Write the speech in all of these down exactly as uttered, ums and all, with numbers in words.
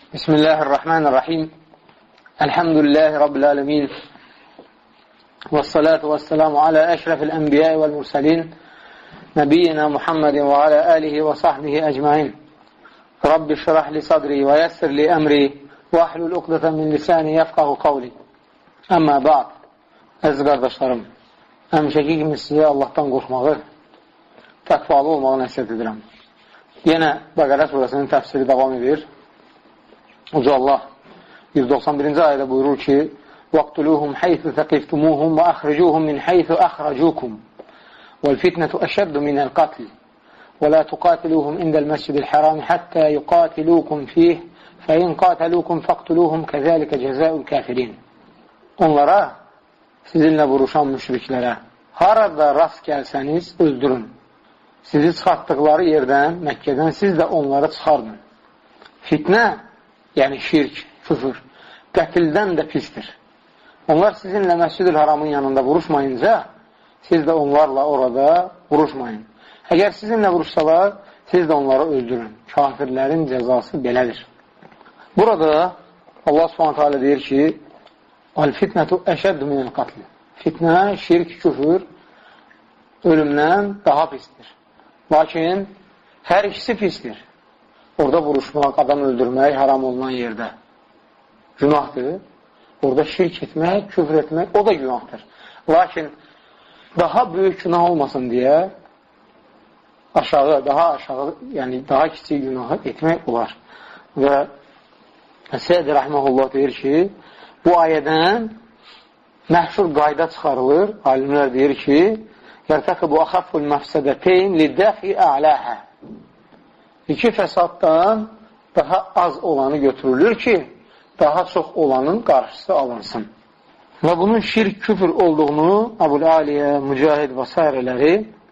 Bismillahirrahmanirrahim. Elhamdülillahi Rabbil alemin. Vessalatu vesselamu ala eşrefil enbiyai vel mursalin. Nebiyyina Muhammedin ve ala alihi ve sahbihi ecmain. Rabbi şrah li sadri ve yessir li emri ve ahlul uqdatan min lisani yefqahu qavli. Amma ba'd. Əziz qardaşlarım, həmişəki kimi sizə Allahdan qorxmağı, təqvalı olmağı nəsiyyət edirəm. Yenə Bəqərə surəsinin təfsiri davam edir. Uca Allah yüz doxsan birinci ayədə buyurur ki: "Vaqtuluhum haythu taqaftumuhum və akhrijuhum min haythu akhrajukum. Vel-fitnetu ashaddu minel qatl. Və la tuqatiluhum indel mescidil haram hatta yuqatilukum fih. Fe-in qatalukum faqtuluhum kezalika cezaul kafirin." Onlara, sizinlə vuruşan müşriklərə harada rast gəlsəniz öldürün. Sizi çıxartdıqları yerdən, Məkkədən siz də onları çıxardın. Fitnə, yəni şirk, küfür, qətildən də pistir. Onlar sizinlə Məscid-ül Haramın yanında vuruşmayınca, siz də onlarla orada vuruşmayın. Əgər sizinlə vuruşsalar, siz də onları öldürün. Kafirlərin cəzası belədir. Burada Allah Subhanahu taala deyir ki: "Al-fitnetu əşəddu minel qatl." Fitnə, şirk, küfür ölümdən daha pistir. Lakin hər ikisi pistir. Orada vuruşmaq, adam öldürmək haram olunan yerdə günahdır. Orada şirk etmək, küfr etmək, o da günahdır. Lakin daha böyük günah olmasın deyə aşağı, daha aşağı, yəni daha kiçik günahı etmək olar. Və Səd Rəhməhullah deyir ki, bu ayədən məhşur qayda çıxarılır. Alimlər deyir ki, "Yərtəqi bu axafful məfsədəteyn lidəfi ələhə." İki fəsaddan daha az olanı götürülür ki, daha çox olanın qarşısı alınsın. Və bunun şirk, küfür olduğunu Əbul-Aliyə, Mücahid və s.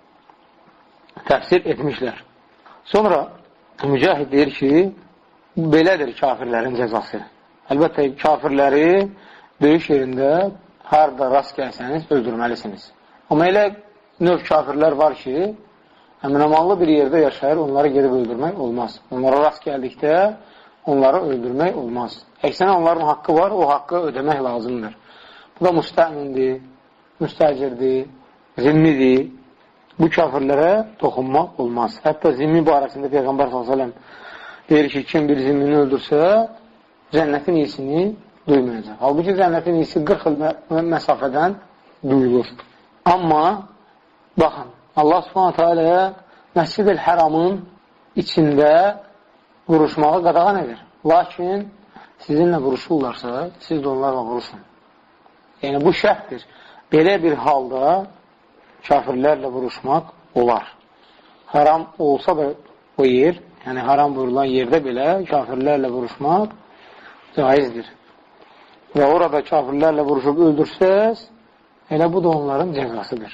təfsir etmişlər. Sonra Mücahid deyir ki, belədir kafirlərin cəzası. Əlbəttə, kafirləri döyüş yerində harada rast gəlsəniz öldürməlisiniz. Amma elə növ kafirlər var ki, əminamanlı bir yerdə yaşayır, onları gedib öldürmək olmaz. Onlara rast gəldikdə onları öldürmək olmaz. Əksinə onların haqqı var, o haqqı ödəmək lazımdır. Bu da müstəmindir, müstəcirdir, zimmidir. Bu kafirlərə toxunmaq olmaz. Hətta zimmi barəsində Peyğəmbər sallallahu əleyhi və səlləm deyir ki, kim bir zimmini öldürsə, cənnətin iyisini duymayacaq. Halbuki cənnətin iyisi qırx il məsafədən duyulur. Amma, baxın, Allah Subhanahu taala Məscid-ül Haramın içində vuruşmağı qadağan edir. Lakin sizinlə vuruşurlarsa, siz də onlarla vuruşun. Yəni, bu şərtdir. Belə bir halda kafirlərlə vuruşmaq olar. Haram olsa da o yer, yəni haram buyurulan yerdə belə kafirlərlə vuruşmaq caizdir. Və orada kafirlərlə vuruşub öldürsəz, elə bu da onların cəzasıdır.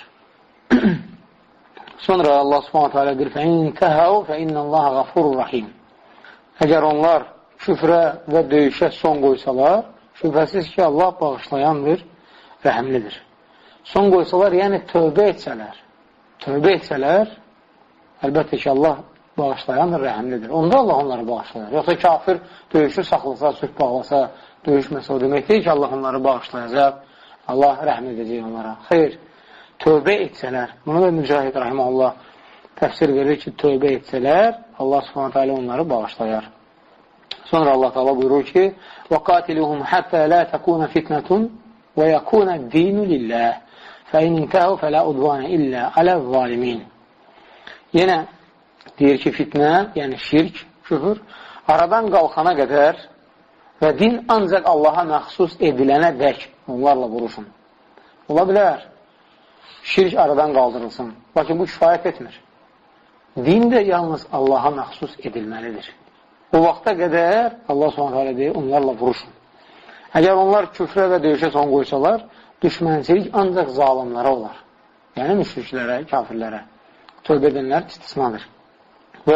Sonra Allah Subhanahu taala deyir: "Fəin təhav fəinnallaha gafurur rahim." Əgər onlar küfrə və döyüşə son qoysalar, şübhəsiz ki, Allah bağışlayandır, rəhimlidir. Son qoysalar, yəni tövbə etsələr, tövbə etsələr, əlbəttə ki, Allah bağışlayandır, rəhimlidir. Onda Allah onları bağışlayar. Yoxsa kafir döyüşü saxlasa, sülh bağlasa, döyüşməsə, o demək deyil ki, Allah onları bağışlayacaq, Allah rəhm edəcək onlara. Xeyr, tövbə etsələr, bunu da Mücahid Rahiməhullah təfsir verir ki, tövbə etsələr, Allah Subhanahu taala onları bağışlayar. Sonra Allah Taala buyurur ki: "Və-qatiluhum hatta la takuna fitnetun və yakuna dinu lillah. Fe-in intahu fela udvana illa alel-zalimin." Yenə deyir ki, fitnə, yəni şirk, küfür aradan qalxana qədər və din ancaq Allaha məxsus edilənə dək onlarla vuruşun. Ola bilər, şirk aradan qaldırılsın. Lakin bu kifayət etmir. Din də yalnız Allaha məxsus edilməlidir. O vaxta qədər Allah Subhanahu taala deyir, onlarla vuruşun. Əgər onlar küfrə və döyüşə son qoysalar, düşmənçilik ancaq zalimlərə olar. Yəni müşriklərə, kafirlərə. Tövbə edənlər istisnadır. Və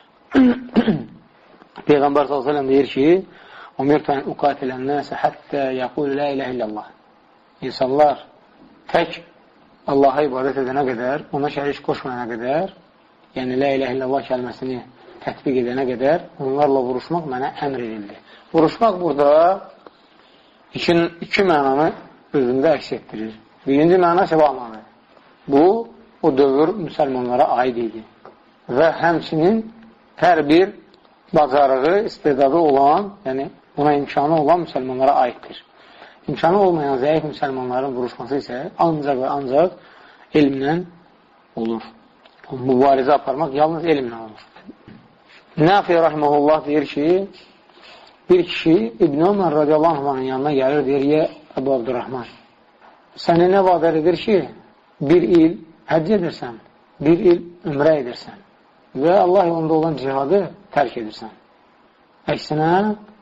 Peyğəmbər sallallahu əleyhi və səlləm deyir ki: "Umirtu an uqatilən nas hatta yaqulu la ilaha illallah." İnsanlar tək Allaha ibadət edənə qədər, ona şərik qoşmayana qədər, yəni la ilaha illallah kəlməsini tətbiq edənə qədər onlarla vuruşmaq mənə əmr edildi. Vuruşmaq burada iki, iki mənanı özündə əks etdirir. Birinci məna səvamanı. Bu, o dövr müsəlmanlara aid idi. Və həmçinin hər bir bacarığı, istedadı olan, yəni buna imkanı olan müsəlmanlara aiddir. İmkanı olmayan zəif müsəlmanların vuruşması isə ancaq və ancaq elmlə olur. Mübarizə aparmaq yalnız elmlə olur. Nafi rahimehullah deyir ki, bir kişi İbn Ömər radiyallahu anh'ın yanına gəlir, deyir, yə Əbu Abdurrahman, səni nə vadər edir ki, bir il həcc edirsən, bir il ümrə edirsən və Allah yolunda olan cihadı tərk edirsən. Əksinə,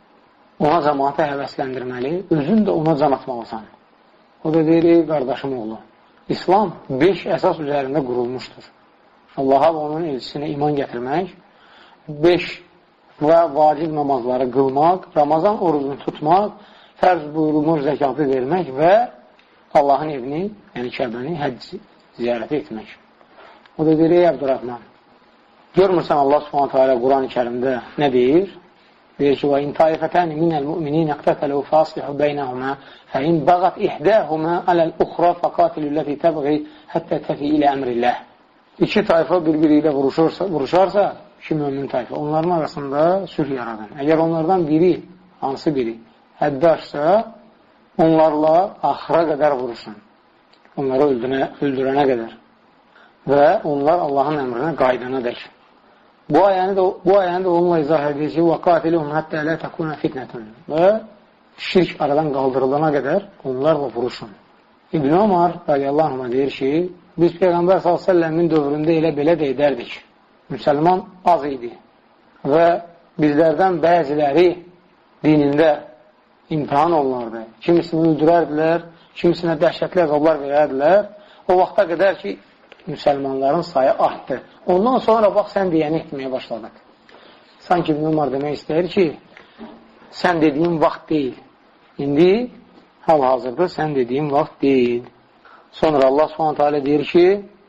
ona cəmaatı həvəsləndirməli, özün də ona can atmalısan. O da deyir, ey qardaşım oğlu, İslam beş əsas üzərində qurulmuşdur. Allaha və onun elçisinə iman gətirmək, beş və vacib namazları qılmaq, Ramazan orucunu tutmaq, fərz buyurulmuş zəkatı vermək və Allahın evini, yəni Kəbəni həcc ziyarət etmək. O da deyir, ey Abdurrahman, görmürsən Allah subhanətə alə Quran-ı Kərimdə nə deyir? Deyir ki, وَاِنْ تَعِفَتَانِ مِنَ الْمُؤْمِنِينَ اَقْتَتَلُوا فَاصْلِحُوا بَيْنَهُمَا فَاِنْ بَغَتْ اِحْدَاهُمَا عَلَى الْاُخْرَى فَقَاتِلُوا الَّتِي تَبْغِي حَتَّى تَفِي إِلَى أَمْرِ اللّٰهِ. İki tayfa birbiri ilə vuruşursa, vuruşarsa, iki mümin tayfa, onların arasında sülh yaradın. Əgər onlardan biri, hansı biri, həddi aşsa, onlarla axıra qədər vurursun. Onları öldürənə, öldürənə qədər. Və onlar Allahın əmrinə qaydana dək. Bu ayəni də, bu ayəni də onunla izah edir ki, وَقَاتِلُهُمْ حَتَّى لَا تَكُونَ فِتْنَةٌ. Və şirk aradan qaldırılana qədər onlarla vuruşun. İbn Ömər radiyallahu anh deyir ki, biz Peyğəmbər sallallahu əleyhi və səlləmin dövründə elə belə də edərdik. Müsəlman az idi və bizlərdən bəziləri dinində imtihan olunardı. Kimisini öldürərdilər, kimisinə dəhşətli əzablar verərdilər. O vaxta qədər ki, müsəlmanların sayı artdı. Ondan sonra bax, sən deyəni etməyə başladıq. Sanki İbn Ömər demək istəyir ki, sən dediyin vaxt deyil. İndi hal-hazırda sən dediyin vaxt deyil. Sonra Allah subhanətə alə deyir ki,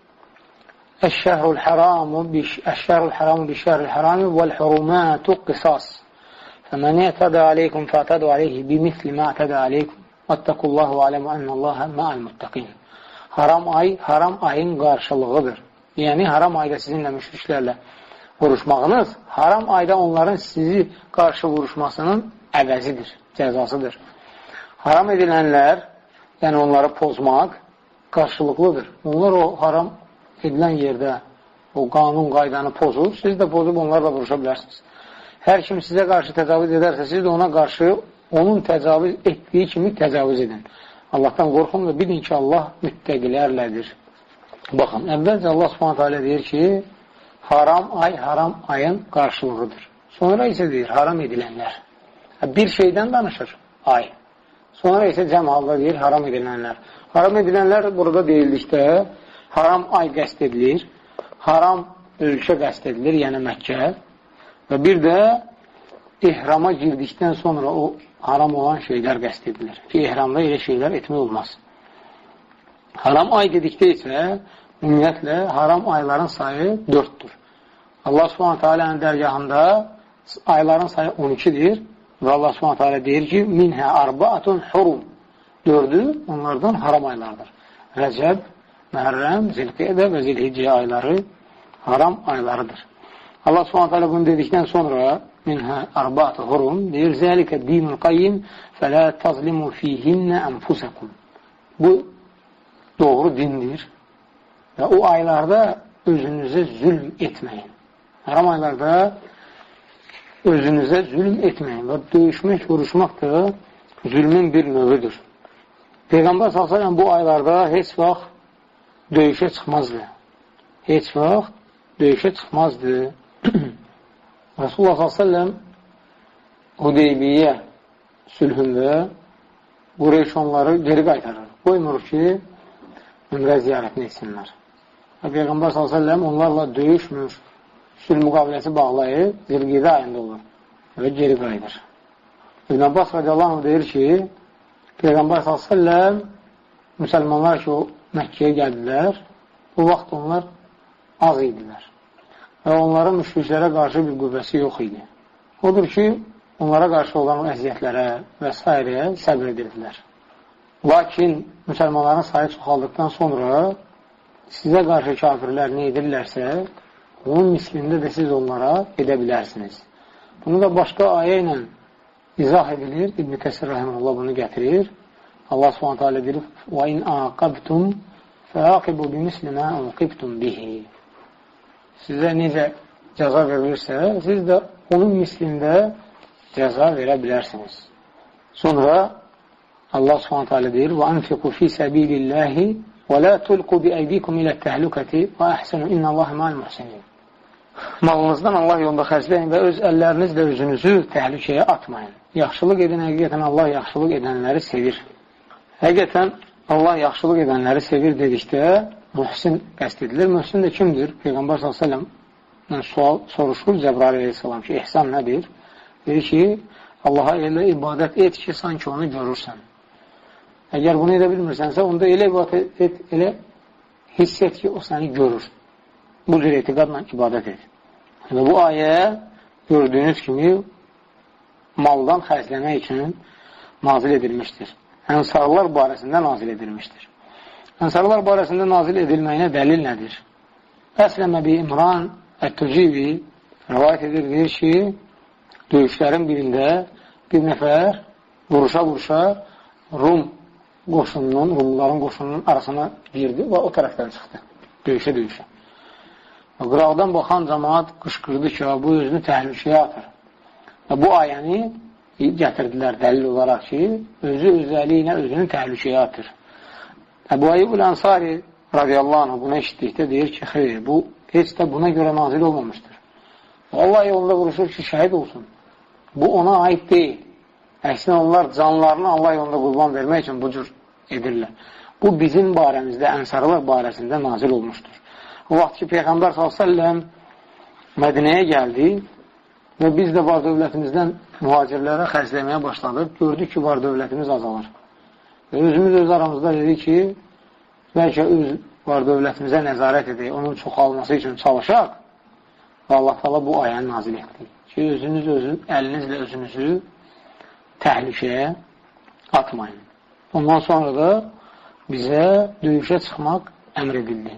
Əş-şəhrul haramu bi-şəhril harami vəl-hurumatu qisas. Fəmən yətədə aleykum fətədə aleyhi bimithli mə ətədə aleykum vəttəqullahu aləmu ənəlləhə mə'əl-muttəqin. Haram ay, haram ayın qarşılığıdır. Yəni, haram ayda sizinlə müşriklərlə vuruşmağınız, haram ayda onların sizi qarşı vuruşmasının əvəzidir, cəzasıdır. Haram edilənlər, yəni onları pozmaq, qarşılıqlıdır. Onlar o haram edilən yerdə o qanun qaydanı pozur, siz də pozub onlarla vuruşa bilərsiniz. Hər kim sizə qarşı təcavüz edərsə, siz də ona qarşı onun təcavüz etdiyi kimi təcavüz edin. Allahdan qorxun və bilin ki, Allah müttəqilərlədir. Baxın, əvvəlcə Allah subhanətə alə deyir ki, haram ay, haram ayın qarşılığıdır. Sonra isə deyir, haram edilənlər. Bir şeydən danışır, ay. Sonra isə cəm halda deyir, haram edilənlər. Haram edilənlər burada deyildikdə, haram ay qəst edilir, haram ölkə qəst edilir, yəni Məkkə və bir də ihrama girdikdən sonra o haram olan şeylər qəst edilir ki, ihramda elə şeylər etmək olmaz. Haram ay dedikdə isə ümumiyyətlə haram ayların sayı dörddür. Allah subhanətə alənin dərgahında ayların sayı on ikidir və Allah subhanətə alə deyir ki, minhə arbaatun hurum. Dördü onlardan haram aylardır. Rəcəb, Məhərrəm, Zilqidə və Zilhiccə ayları haram aylarıdır. Allah subhanətə alə bunu dedikdən sonra minhə arbaatun hurum deyir, zəlikə dinul qayyim fələ tazlimu fihinnə ənfusəkum. Bu doğru dindir və o aylarda özünüzə zülm etməyin. Haram aylarda özünüzə zülm etməyin və döyüşmək, vuruşmaq da zülmün bir növüdür. Peyğəmbər sallallahu əleyhi və səlləm bu aylarda heç vaxt döyüşə çıxmazdı. Heç vaxt döyüşə çıxmazdı. Rasulullah sallallahu əleyhi və səlləm Hudeybiyyə sülhündə Qureyş onları geri qaytarır. Qoymur ki, ümrə ziyarətini etsinlər. Və Peyğəmbər sallallahu əleyhi və səlləm onlarla döyüşmür, sülh müqaviləsi bağlayıb, Zilqidə ayında olur və geri qayıdır. İbn Abbas radiyallahu anh deyir ki, Peyğəmbər sallallahu əleyhi və səlləm müsəlmanlar ki, o Məkkəyə gəldilər, o vaxt onlar az idilər. və onların müşriklərə qarşı bir qüvvəsi yox idi. Odur ki, onlara qarşı olan əziyyətlərə və s. səbr edirdilər. Lakin müsəlmanların sayı çoxaldıqdan sonra sizə qarşı kafirlər nə edirlərsə, onun mislində də siz onlara edə bilərsiniz. Bunu da başqa ayə ilə izah edilir. İbn Kəsir rəhməhullah bunu gətirir. Allah Subhanahu taala deyir: "Və in aqabtum fa'aqibu bimisli ma uqibtum bihi." Sizə necə cəza verilirsə, siz də onun mislində cəza verə bilərsiniz. Sonra Allah Subhanahu taala deyir: "Və anfiqu fi sabilillahi və la tulqu bi aydikum ila at-tahlukati və ahsinu innallaha ma'al muhsinin." Malınızdan Allah yolunda xərcləyin və öz əllərinizlə özünüzü təhlükəyə atmayın. Yaxşılıq edin, həqiqətən Allah yaxşılıq edənləri sevir. Həqiqətən Allah yaxşılıq edənləri sevir dedikdə mühsin qəst edilir. Mühsin də kimdir? Peyğəmbər sallallahu əleyhi və səlləm sual soruşur Cəbrail əleyhissalam ki, ihsan nədir? Deyir ki, Allaha elə ibadət et ki, sanki onu görürsən. Əgər bunu edə bilmirsənsə, onda elə ibadət et, elə hiss et ki, o səni görür. Bu cür etiqadla ibadət et. Yəni, bu ayə gördüyünüz kimi maldan xərcləmək üçün nazil edilmişdir. Ənsarlar barəsində nazil edilmişdir. Ənsarlar barəsində nazil edilməyinə dəlil nədir? Əsləm Əbi İmran Ət-Tucibi rivayət edir, deyir ki, döyüşlərin birində bir nəfər vuruşa-vuruşa Rum qoşununun, Rumların qoşununun arasına girdi və o tərəfdən çıxdı. Döyüşə-döyüşə. Qıraqdan baxan cəmaat qışqırdı ki, bu özünü təhlükəyə atır. Və bu ayəni gətirdilər dəlil olaraq ki, özü özəliyinə özünü təhlükəyə atır. Əbu Ayyub Ənsari radiyallahu anh buna eşitdikdə deyir ki, xeyr, bu heç də buna görə nazil olmamışdır. Allah yolunda vuruşur ki, şəhid olsun. Bu ona aid deyil. Əksinə onlar canlarını Allah yolunda qurban vermək üçün bu cür edirlər. Bu bizim barəmizdə, ənsarlar barəsində nazil olmuşdur. O vaxt ki, Peyğəmbər sallallahu əleyhi və səlləm Mədinəyə gəldi və biz də var dövlətimizdən mühacirlərə xərcləməyə başladıq. Gördük ki, var dövlətimiz azalır. Və özümüz öz aramızda dedik ki, bəlkə öz var dövlətimizə nəzarət edək, onun çoxalması üçün çalışaq və Allah təala bu ayəni nazil etdi. Ki, özünüz özün, əlinizlə özünüzü təhlükəyə atmayın. Ondan sonra da bizə döyüşə çıxmaq əmr edildi.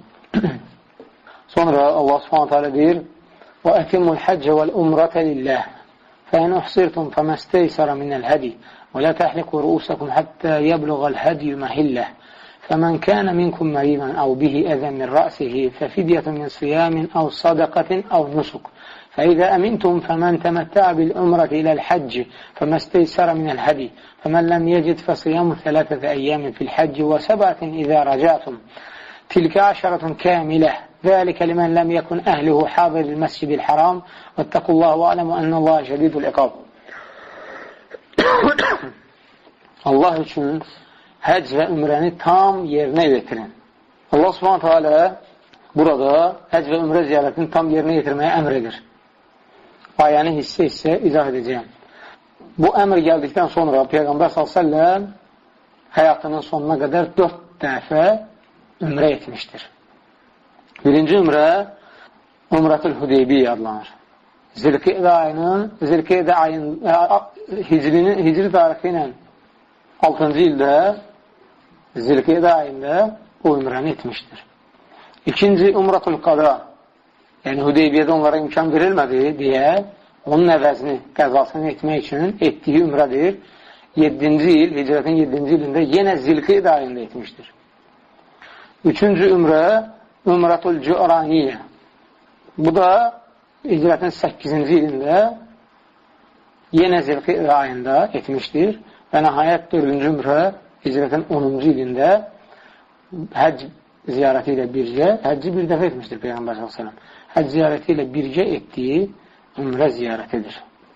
Sonra Allah Subhanahu taala deyir: "Və ətimul həcc vəl-umrata lillah. Fəin uhsirtum fəməstəysara minəl-hadi və la tahliqu ru'usakum hatta yablughal hadi mahillah. Fəmən kana minkum maridan aw bihi azan min ra'sihi fəfidyatun min siyamin aw sadaqatin aw nusuk. فإذا أمنتم فمن تمتع بالعمرة إلى الحج فما استيسر من الهدي فمن لم يجد فصيام ثلاثة أيام في الحج وسبعة إذا رجعتم تلك عشرة كاملة ذلك لمن لم يكن أهله حاضر المسجد الحرام واتقوا الله واعلموا أن الله شديد العقاب." Allah üçün həc və ümrəni tam yerinə yetirin. Allah Subhanahu taala burada həc və ümrə ziyarətini tam yerinə yetirməyə əmr edir. Ayəni hissə-hissə izah edəcəyəm. Bu əmr gəldikdən sonra Peyğəmbər sallallahu əleyhi və səlləm həyatının sonuna qədər dörd dəfə ümrə etmişdir. Birinci ümrə Umratul Hudeybiyə adlanır. Zilqidə ayının, Zilqidə ayın hicrinin, hicri tarixi ilə altıncı ildə Zilqidə ayında o ümrəni etmişdir. İkinci Umratul Qada, yəni Hudeybiyyədə onlara imkan verilmədi deyə onun əvəzini, qəzasını etmək üçün etdiyi ümrədir. yedinci il, hicrətin yedinci ilində yenə Zilqidə ayında etmişdir. Üçüncü ümrə Umratul Cu'raniyyə. Bu da hicrətin səkkizinci ilində yenə Zilqidə ayında etmişdir. Və nəhayət dördüncü ümrə hicrətin onuncu ilində həcc ziyarəti ilə bircə, həcci bir dəfə etmişdir Peyğəmbər sallallahu əleyhi və səlləm. Həcc ziyarəti ilə bircə etdiyi ümrə ziyarətidir.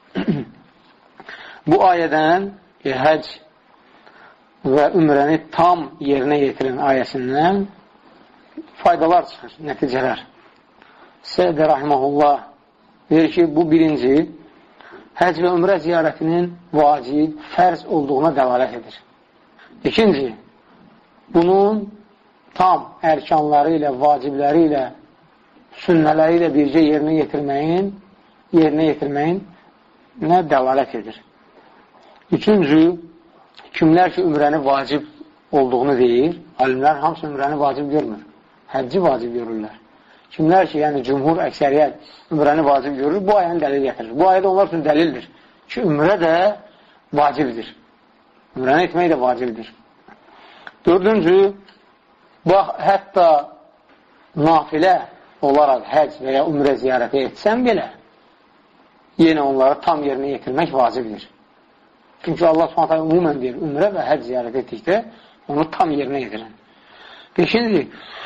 Bu ayədən e, həcc və ümrəni tam yerinə yetirin ayəsindən faydalar çıxır, nəticələr. Səd rahiməhullah deyir ki, bu birinci, həcc və ümrə ziyarətinin vacib, fərz olduğuna dəlalət edir. İkinci, bunun tam ərkanları ilə, vacibləri ilə sünnələri ilə bircə yerinə yetirməyin, yerinə yetirməyin nə dəlalət edir. Üçüncü, kimlər ki, ümrəni vacib olduğunu deyir, alimlər hamısı ümrəni vacib görmür, həcci vacib görürlər. Kimlər ki, yəni cümhur, əksəriyyət ümrəni vacib görür, bu ayəni dəlil gətirir. Bu ayədə onlar üçün dəlildir ki, ümrə də vacibdir. Ümrəni etmək də vacibdir. Dördüncü, bax, hətta nafilə olaraq həc və ya ümrə ziyarəti etsən belə, yenə onları tam yerinə yetirmək vacibdir. Çünki Allah Subhanahu taala ümumən deyir, ümrə və həc ziyarət etdikdə onu tam yerinə yetirin. Beşinci,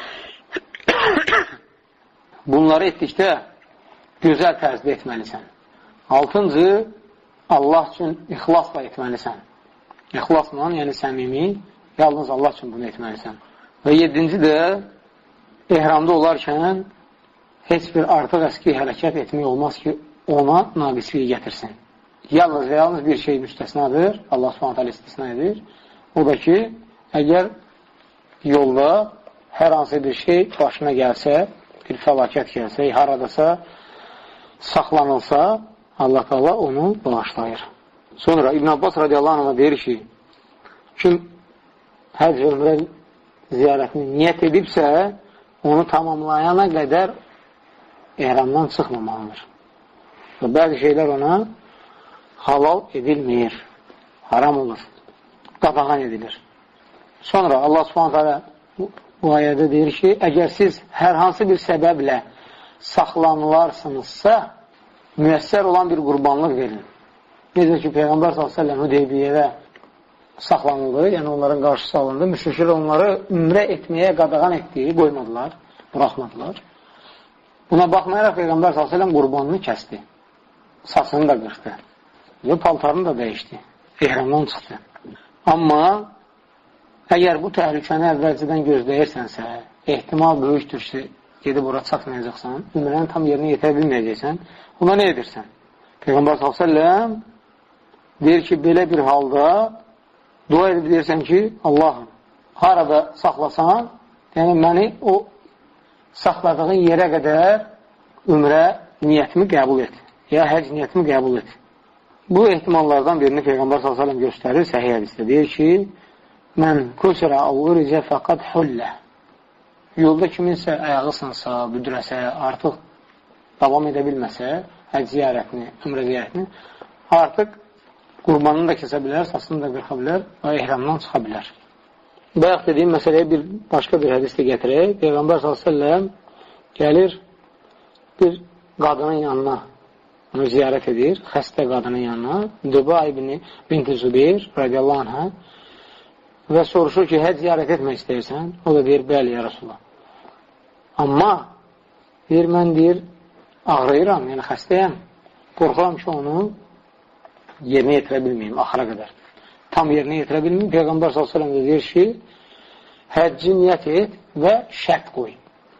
bunları etdikdə gözəl tərzdə etməlisən. Altıncı, Allah üçün ixlasla etməlisən. İxlasla, yəni səmimi, yalnız Allah üçün bunu etməlisən. Və yedinci də, ehramda olarkən heç bir artıq əski hərəkət etmək olmaz ki, ona naqisliyi gətirsin. Yalnız və yalnız bir şey müstəsnadır, Allah Subhanahu taala istisna edir. O da ki, əgər yolda hər hansı bir şey başına gəlsə, bir fəlakət gəlsə, haradasa saxlanılsa, Allah Taala onu bağışlayır. Sonra İbn Abbas radiyallahu anh'a deyir ki, kim həc və ümrə ziyarətini niyyət edibsə, onu tamamlayana qədər ehramdan çıxmamalıdır. Və bəzi şeylər ona halal edilmir, haram olur, qadağan edilir. Sonra Allah Subhanahu taala bu ayədə deyir ki, əgər siz hər hansı bir səbəblə saxlanılarsınızsa, müəssər olan bir qurbanlıq verin. Necə ki, Peyğəmbər sallallahu əleyhi və səlləm Hüdeybiyyədə saxlanıldı, yəni onların qarşısı alındı. Müşriklər onları ümrə etməyə qadağan etdiyi qoymadılar, buraxmadılar. Buna baxmayaraq Peyğəmbər sallallahu əleyhi və səlləm qurbanını kəsdi. Saçını da qırxdı və paltarını da dəyişdi. Ehramdan çıxdı. Amma əgər bu təhlükəni əvvəlcədən gözləyirsənsə, ehtimal böyükdür ki, gedib ora çatmayacaqsan, ümrəni tam yerinə yetirə bilməyəcəksən, ona nə edirsən? Peyğəmbər sallallahu əleyhi və səlləm deyir ki, belə bir halda dua edib deyirsən ki, Allahım, harada saxlasan, yəni məni o saxladığın yerə qədər ümrə niyyətimi qəbul et, ya həc niyyətimi qəbul et. Bu ehtimallardan birini Peyğəmbər sallallahu əleyhi və səlləm göstərir, səhih hədisdə. Deyir ki, mən kusra avuricə fəqad hullə. Yolda kiminsə ayağı sınsa, büdürəsə, artıq davam edə bilməsə, həc ziyarətini, ümrə ziyarətini, artıq qurbanını da kəsə bilər, saçını da qırxa bilər və ehramdan çıxa bilər. Bayaq dediyim məsələyə bir başqa bir hədisdə gətirək. Peyğəmbər sallallahu əleyhi və səlləm gəlir bir qadının yanına, onu ziyarət edir, xəstə qadının yanına, Düba ibn binti Zübeyir radiyallahu anhə və soruşur ki, həc ziyarət etmək istəyirsən? O da deyir, bəli, ya Rasulullah. Amma deyir, mən deyir, ağrıyıram, yəni xəstəyəm. Qorxuram ki, onu yerinə yetirə bilməyim, axıra qədər. Tam yerinə yetirə bilməyim. Peyğəmbər sallallahu əleyhi və səlləm deyir ki, həcci niyyət et və şərt qoy.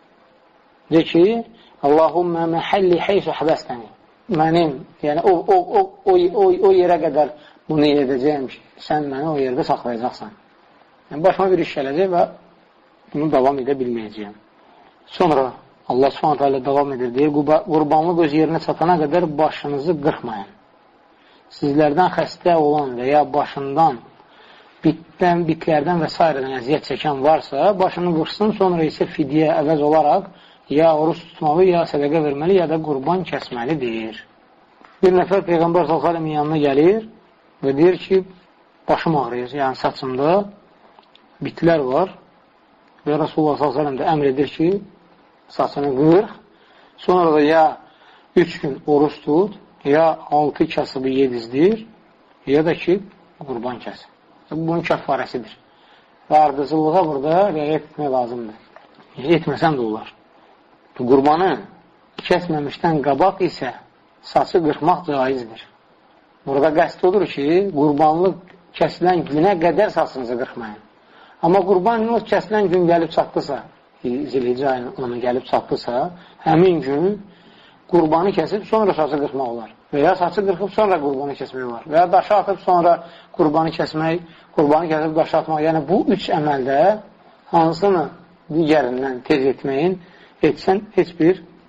De ki, Allahümmə məhəlli heysu həbəstəni. Mənim, yəni o, o, o, o, o, o yerə qədər bunu edəcəyəm ki, sən məni o yerdə saxlayacaqsan. Yəni, başıma bir iş gələcək və bunu davam edə bilməyəcəyəm. Sonra Allah Subhanahu taala davam edir, deyir, qurbanlıq öz yerinə çatana qədər başınızı qırxmayın. Sizlərdən xəstə olan və ya başından, bitdən, bitlərdən və s. əziyyət çəkən varsa, başını qırsın, sonra isə fidyə əvəz olaraq ya oruç tutmalı, ya sədəqə verməli, ya da qurban kəsməlidir. Bir nəfər Peyğəmbər sallallahu əleyhi və səlləmin yanına gəlir və deyir ki, başım ağrıyır, yəni saçımda bitlər var və Rasulullah sallallahu əleyhi və səlləm də əmr edir ki, saçını qırx, sonra da ya üç gün oruç tut, ya altı kasıbı yedizdir, ya da ki, qurban kəs. Bunun kəffarəsidir. Və ardıcılığa burada rəayət etmək lazımdır. Etməsən də olar. Qurbanı kəsməmişdən qabaq isə saçı qırxmaq caizdir. Burada qəsd odur ki, qurbanlıq kəsilən günə qədər saçınızı qırxmayın. Amma qurbanlıq kəsilən gün gəlib çatdısa, Zilhicə ayının ona gəlib çatdısa, həmin gün qurbanı kəsib, sonra saçı qırxmaq olar. Və ya saçı qırxıb, sonra qurbanı kəsmək olar. Və ya daşı atıb, sonra qurbanı kəsmək, qurbanı kəsib, daşı atmaq. Yəni, bu üç əməldə hansını digərindən tez etməyin, etsən heç bir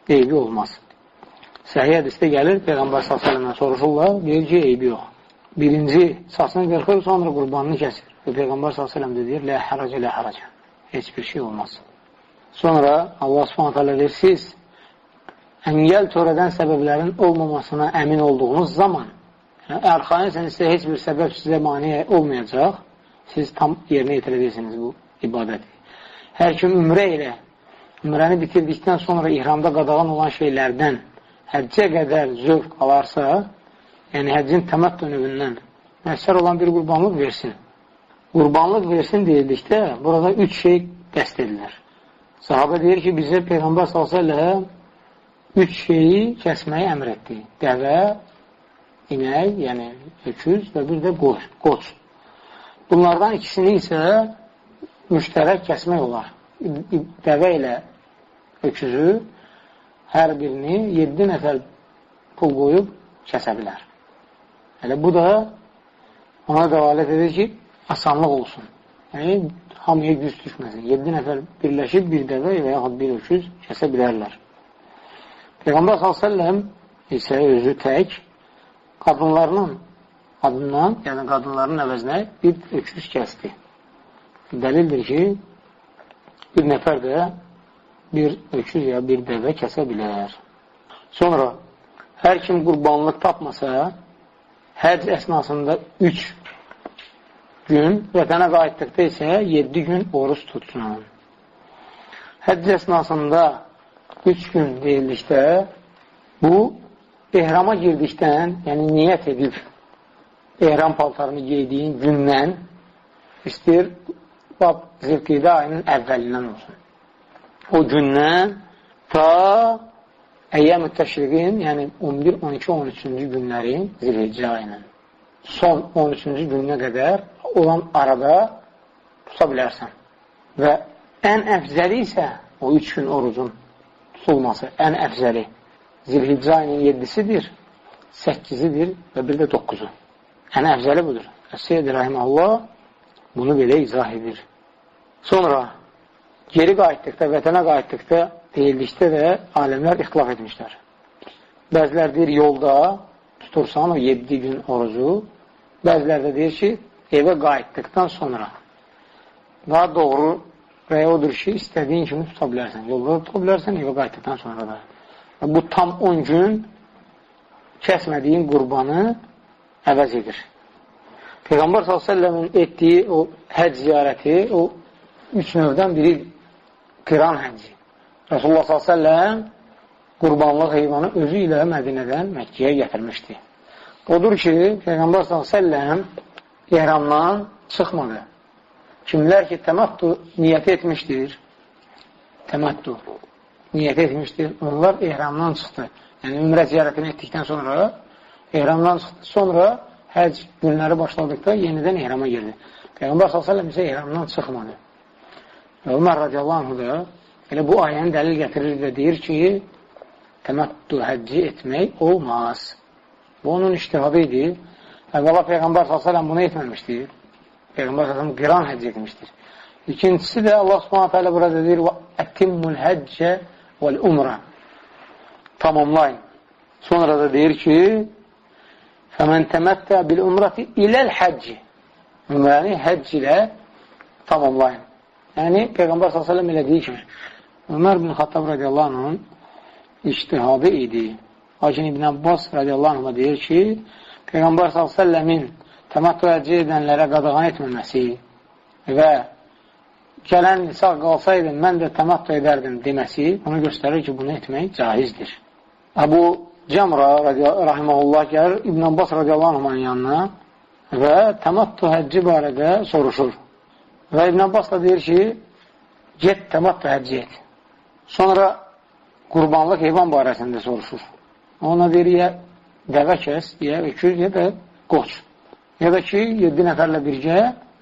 eybi olmaz. Səhih hədisdə gəlir, Peyğəmbər sallallahu əleyhi və səlləmdən soruşurlar, deyir ki, eybi yox. Birinci, saçını qırxır, sonra qurbanını kəsir. Və Peyğəmbər sallallahu əleyhi və səlləm də deyir, lə həracə, lə həracə. Heç bir şey olmaz. Sonra Allah subhanahu teala deyir, siz əngəl törədən səbəblərin olmamasına əmin olduğunuz zaman, yəni, ərxanəsən isə heç bir səbəb sizə mani olmayacaq, siz tam yerinə yetirəcəksiniz bu ibadəti. Hər kim ümrə ilə, ümrəni bitirdikdən sonra ihramda qadağan olan şeylərdən həccə qədər zövq alarsa, yəni həccin təməttü növündən məşsər olan bir qurbanlıq versin. Qurbanlıq versin deyildikdə, burada üç şey dəst edilir. Sahabə deyir ki, bizə Peyğəmbər sallallahu əleyhi və səlləm üç şeyi kəsməyi əmr etdi. Dəvə, inək, yəni öküz və bir də qoç. Bunlardan ikisini isə müştərək kəsmək olar. Dəvə ilə öküzü hər birini yeddi nəfər pul qoyub kəsə bilər. Hələ bu da ona dəvalət edir ki, asanlıq olsun. Yəni, hamıya güc düşməsin. yeddi nəfər birləşib bir dəvə və yaxud bir öküz kəsə bilərlər. Peyğəmbər sallallahu əleyhi və səlləm isə özü tək qadınlarının adından, yəni qadınların əvəzinə bir öküz kəsdi. Dəlildir ki, bir nəfər də bir öküz ya bir dəvə kəsə bilər. Sonra, hər kim qurbanlıq tapmasa, həcc əsnasında üç gün, vətənə qayıtdıqda isə yeddi gün oruç tutsun. Həcc əsnasında üç gün deyildikdə, bu, ehrama girdikdən, yəni niyyət edib, ehram paltarını giydiyin gündən, istəyir, Zilqidə ayının əvvəlindən olsun. O gündən ta əyyəm-ü təşriqin, yəni on bir, on iki, on üçüncü günlərin Zilhiccə ayının son on üçüncü gününə qədər olan arada tuta bilərsən. Və ən əfzəli isə o üç gün orucun tutulması, ən əfzəli Zilhiccə ayının yeddisidir, səkkizidir və bir də dokkuzu. Ən əfzəli budur. Əsəyyədir Rahiməllah bunu belə izah edir. Sonra geri qayıtdıqda, vətənə qayıtdıqda deyildikdə də alimlər ixtilaf etmişlər. Bəzilər deyir, yolda tutursan o yeddi gün orucu, bəzilər də deyir ki, evə qayıtdıqdan sonra. Daha doğru rəy odur ki, istədiyin kimi tuta bilərsən. Yolda da tuta bilərsən, evə qayıtdıqdan sonra da. Bu tam on gün kəsmədiyin qurbanı əvəz edir. Peyğəmbər sallallahu əleyhi və səlləmin etdiyi o həcc ziyarəti, o üç növdən biri qiran həcci. Rasulullah sallallahu əleyhi və səlləm qurbanlıq heyvanı özü ilə Mədinədən Məkkəyə gətirmişdi. Odur ki, Peyğəmbər sallallahu əleyhi və səlləm ehramdan çıxmadı. Kimlər ki, təməttu niyyət etmişdir, təməttu niyyət etmişdir, onlar ehramdan çıxdı. Yəni, ümrə ziyarətini etdikdən sonra ehramdan çıxdı. Sonra həcc günləri başladıqda yenidən ehrama girdi. Peyğəmbər sallallahu əleyhi və səlləm isə ehramdan çıxmadı. Ömər radiyallahu anhu da elə bu ayəni dəlil gətirir və deyir ki, təməttu həcci etmək olmaz. Bu onun iştihadı idi. Əvvəla Peyğəmbər sallallahu əleyhi və səlləm bunu etməmişdir. Peyğəmbər sallallahu əleyhi və səlləm qiran həcc etmişdir. İkincisi də Allah subhanahu teala burada deyir ətimmul həccə vəl-umrə tamamlayın. Sonra da deyir ki fəmən təməttə bil-umrəti iləl-həcci ümrəni həcc ilə tamamlayın. Yəni, Peyğəmbər sallallahu əleyhi və səlləm elə deyir kimi Ömər bin Xattab radiyallahu anh'ın iştihadı idi. Lakin İbn Abbas radiyallahu anh'a deyir ki Peyğəmbər sallallahu əleyhi və səlləmin təməttü həcc edənlərə qadağan etməməsi və gələn nisa qalsaydı, mən də təməttü edərdim deməsi, onu göstərir ki, bunu etmək caizdir. Əbu Cəmra rahiməhullah gəlir İbn Abbas radiyallahu anh'ın yanına və təməttü həcci barədə soruşur. Və İbn Abbas da deyir ki, get təməttü həcci et. Sonra qurbanlıq heyvan barəsində soruşur. Ona deyir, ya dəvə kəs, ya öküz, ya da qoç. Ya da ki, yeddi nəfərlə birgə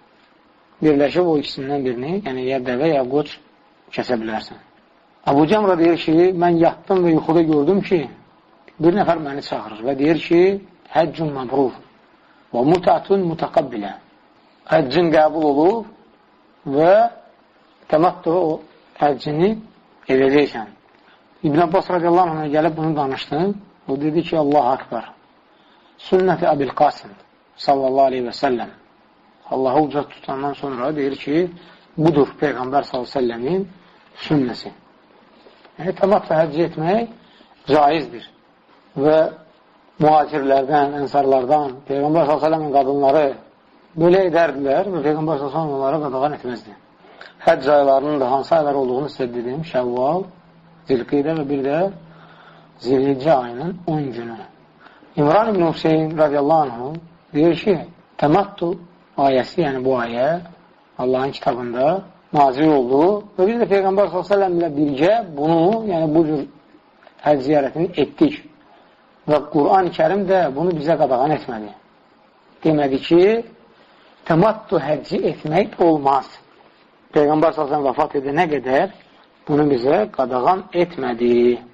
birləşib o ikisindən birini, yəni ya dəvə, ya qoç kəsə bilərsən. Əbu Cəmra deyir ki, mən yatdım və yuxuda gördüm ki, bir nəfər məni çağırır və deyir ki, həccun məbrur və mutətun mutəqabbilə. Həccin qəbul olur və təməttü o həccini edəcəksən. İbn Abbas radiyallahu anh'a gəlib bunu danışdı. O dedi ki, Allah akbar. Sünnəti Əbil Qasim sallallahu aleyhi və səlləm. Allah'a uca tutandan sonra deyir ki, budur Peyğəmbər sallallahu aleyhi və səlləmin sünnəsi. Yəni, təmatla həcc etmək caizdir. Və mühacirlərdən, ənsarlardan, Peyğəmbər sallallahu aleyhi və səlləmin qadınları belə edərdilər və Peyğəmbər sallallahu aleyhi və səlləm onlara qadağan etməzdi. Həcc aylarının da hansı aylar olduğunu sizə dedim. Şəvval, Zilqidə və bir də Zilhiccə ayının on günü. İmran ibn Hüseyin radiyallahu anhu deyir ki, təmattu ayəsi, yəni bu ayə Allahın kitabında nazil oldu və biz də Peyğəmbər sallallahu aleyhi və səlləm ilə birgə bunu, yəni bu cür həcc ziyarətini etdik və Quran-ı Kərim də bunu bizə qadağan etmədi. Demədi ki, təmattu həcci etmək olmaz. Peyğəmbər sallallahu əleyhi və səlləm vəfat edənə qədər bunu bizə qadağan etmədi.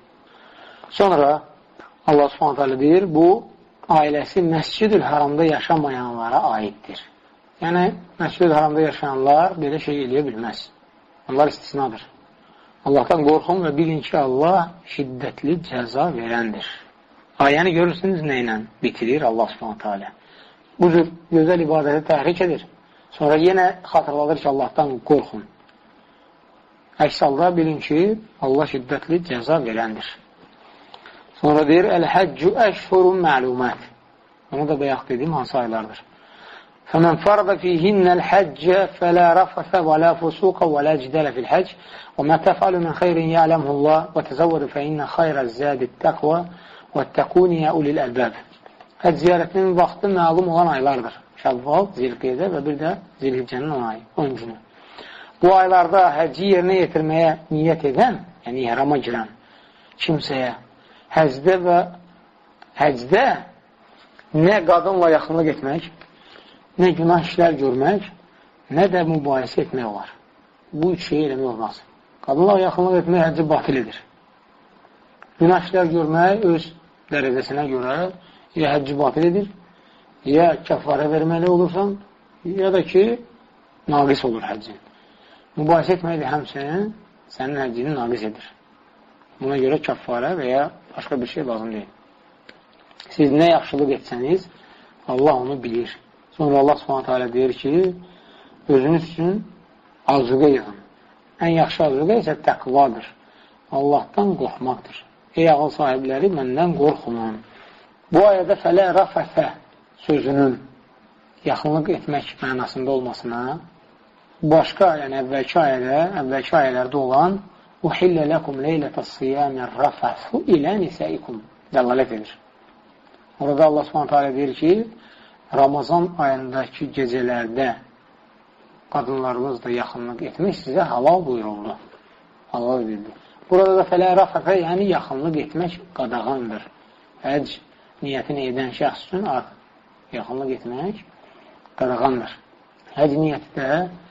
Sonra Allah Subhanahu taala deyir, bu ailəsi Məscid-ül Haramda yaşamayanlara aiddir. Yəni, Məscid-ül Haramda yaşayanlar belə şey eləyə bilməz. Onlar istisnadır. Allahdan qorxun və bilin ki, Allah şiddətli cəza verəndir. Ayəni görürsünüz nə ilə bitirir Allah Subhanahu taala. Bu cür gözəl ibadəti təhrik edir. Sonra yenə xatırladır ki, Allahdan qorxun. Əks halda bilin ki, Allah şiddətli cəza verəndir. Sonra deyir, Əl-Həccü əşhurun məlumət. Onu da bayaq dedim, hansı aylardır. فَمَنْ فَرَضَ فِيهِنَّ الْحَجَّ فَلَا رَفَثَ وَلَا فُسُوقَ وَلَا جِدَالَ فِي الْحَجِّ وَمَا تَفْعَلُ مِنْ خَيْرٍ يَعْلَمْهُ اللَّهُ وَتَزَوَّدُوا فَإِنَّ خَيْرَ الزَّادِ التَّقْوَى وَاتَّقُونِ يَا أُولِي الْأَلْبَابِ. Həcc ziyarətinin vaxtı məlum olan aylardır. Şəvval, Zilqidə və bir də Zilhiccənin on ayı, on günü. Bu aylarda həcci yerinə yetirməyə niyyət edən, yəni ihrama girən kimsəyə həcdə və həcdə nə qadınla yaxınlıq etmək, nə günah işlər görmək, nə də mübahisə etmək olar. Bu üç şey eləmək olmaz. Qadınla yaxınlıq etmək həcci batil edir. Günah işlər görmək öz dərəcəsinə görə ya həcci batil edir, ya kəffarə verməli olursan, ya da ki, naqis olur həccin. Mübahisə etmək də həmçinin sənin həccini naqis edir. Buna görə kəffarə və ya başqa bir şey lazım deyil. Siz nə yaxşılıq etsəniz, Allah onu bilir. Sonra Allah Subhanahu taala deyir ki, özünüz üçün azuqə yığın. Ən yaxşı azuqə isə təqvadır. Allahdan qorxmaqdır. Ey ağıl sahibləri, məndən qorxunun. Bu ayədə fələ rəfəfə sözünün yaxınlıq etmək mənasında olmasına, başqa, yəni əvvəlki ayədə, əvvəlki ayələrdə olan uhillə ləkum leylətəs-siyamir rəfəfu ilə nisəikum dəlalət edir. Orada Allah Subhanahu taala deyir ki, Ramazan ayındakı gecələrdə qadınlarınızla yaxınlıq etmək sizə halal buyuruldu. Halal edildi. Burada da fələ rəfəfə, yəni yaxınlıq etmək qadağandır. Həcc niyyətini edən şəxs üçün artıq yaxınlıq etmək qadağandır. Həcc niyyəti də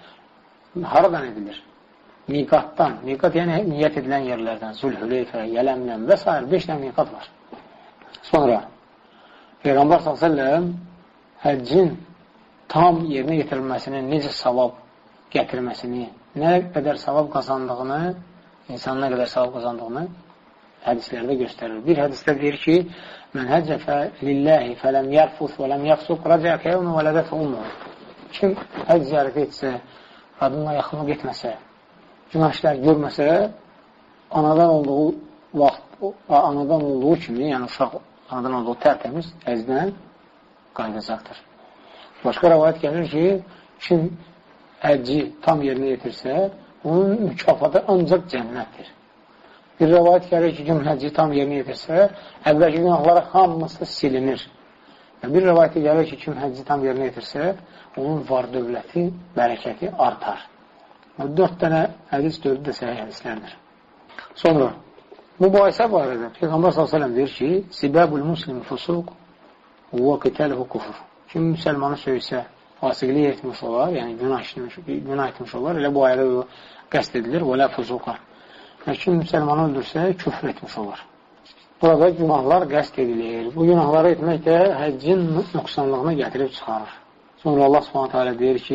haradan edilir? Miqatdan. Miqat yəni niyyət edilən yerlərdən. Zülhüleyfə, Yələmləm və s. beş dənə miqat var. Sonra Peyğəmbər sallallahu əleyhi və səlləm həccin tam yerinə yetirilməsinin necə savab gətirməsini, nə qədər savab qazandığını, insanın nə qədər savab qazandığını hədislərdə göstərir. Bir hədisdə deyir ki, mən həccə lilləhi fələm yərfus və ləm yəfsuq rəcə kəyəvmə və lədət olmur. Kim həcc ziyarət etsə, qadınla yaxınlıq etməsə, günah işlər görməsə, anadan olduğu vaxt, anadan olduğu kimi, yəni uşaq anadan olduğu tərtəmiz həccdən qayıdacaqdır. Başqa rəvayət gəlir ki, kim həcci tam yerinə yetirsə, onun mükafatı ancaq cənnətdir. Bir rəvayət gəlir ki, kim həcci tam yerinə yetirsə, əvvəlki günahları hamısı silinir. Bir rəvayət gəlir ki, kim həcci tam yerinə yetirsə, onun var dövləti, bərəkəti artar. Dörd dənə hədis, dördü də səhih hədislərdir. Sonra, mübahisə barədə Peyğəmbər sallallahu əleyhi və səlləm deyir ki, Sibəbul muslim fusuq və qitəluhu kufr. Kim müsəlmanı söysə, fasiqlik etmiş olar, yəni günah, işləmiş, günah etmiş olar, elə bu ayədə qəsd edilir, və lə fusuqa. Yəni, kim müsəlmanı öldürsə, küfr etmiş olar. Burada günahlar qəsd edilir. Bu günahları etmək də həccin nöqsanlığına gətirib çıxarır. Sonra Allah Subhanahu taala deyir ki,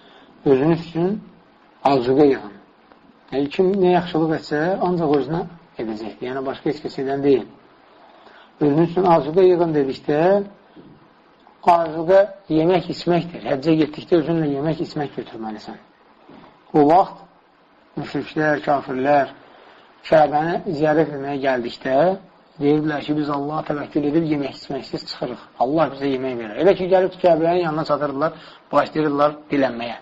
özünüz üçün azuqə yığın. Yəni, kim nə yaxşılıq etsə, ancaq özünə edəcəkdir. Yəni, başqa heç kəs edən deyil. Özünün üçün azuqa yığın dedikdə, azuqa yemək içməkdir. Həccə getdikdə özünlə yemək içmək götürməlisən. O vaxt müşriklər, kafirlər Kəbəni ziyarət etməyə gəldikdə deyirlər ki, biz Allah təvəkkül edib yemək içməksiz çıxırıq. Allah bizə yemək verir. Elə ki, gəlib Kəbənin yanına çatırırlar, başlayırlar dilənməyə.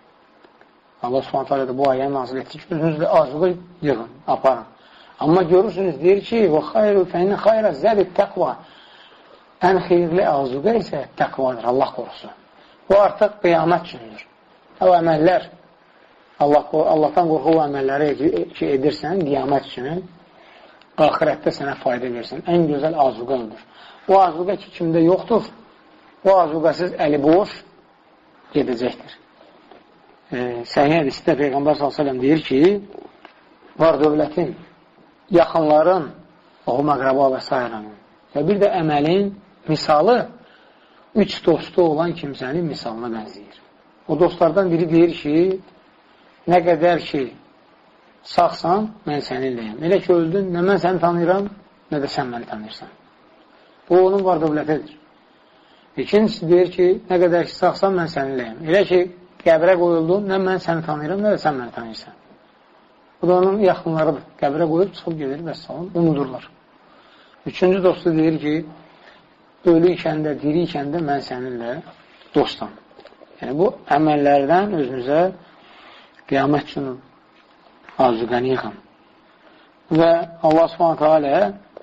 Allah Subhanahu taala da bu ayəni nazil etdi ki, özünüzlə azuqa yığın, aparın. Amma görürsünüz, deyir ki, və xayru fəinə xayrə zəbit təqva. Ən xeyirli azuqa isə təqvadır, Allah qorusu. Bu artıq qiyamət üçündür. O əməllər, Allah, Allahdan qorxu o əməlləri ki, edirsən, qiyamət üçün, axirətdə sənə fayda versin. Ən gözəl azuqadır. O azuqa ki, kimdə yoxdur, o azuqasız əli boş gedəcəkdir. E, Səhih hədisdə Peyğəmbər sallallahu əleyhi və səlləm deyir ki, var dövlətin, yaxınların, oğum əqraba və s. Və bir də əməlin misalı üç dostu olan kimsənin misalına bənzəyir. O dostlardan biri deyir ki, nə qədər ki, sağsan, mən səninləyəm. Elə ki, öldün, nə mən səni tanıyıram, nə də sən məni tanıyırsan. Bu, onun var dövlətidir. İkincisi deyir ki, nə qədər ki, sağsan, mən səninləyəm. Elə ki, qəbrə qoyuldun, nə mən səni tanıyıram, nə də sən məni tanıyırsan. Bu da onun yaxınlarıdır. Qəbrə qoyub, çıxıb gedir və salam, unudurlar. Üçüncü dostu deyir ki, ölü ikəndə, diri ikəndə mən səninlə dostam. Yəni, bu əməllərdən özünüzə qiyamət üçün azuqəni yıxın. Və Allah Subhanahu taala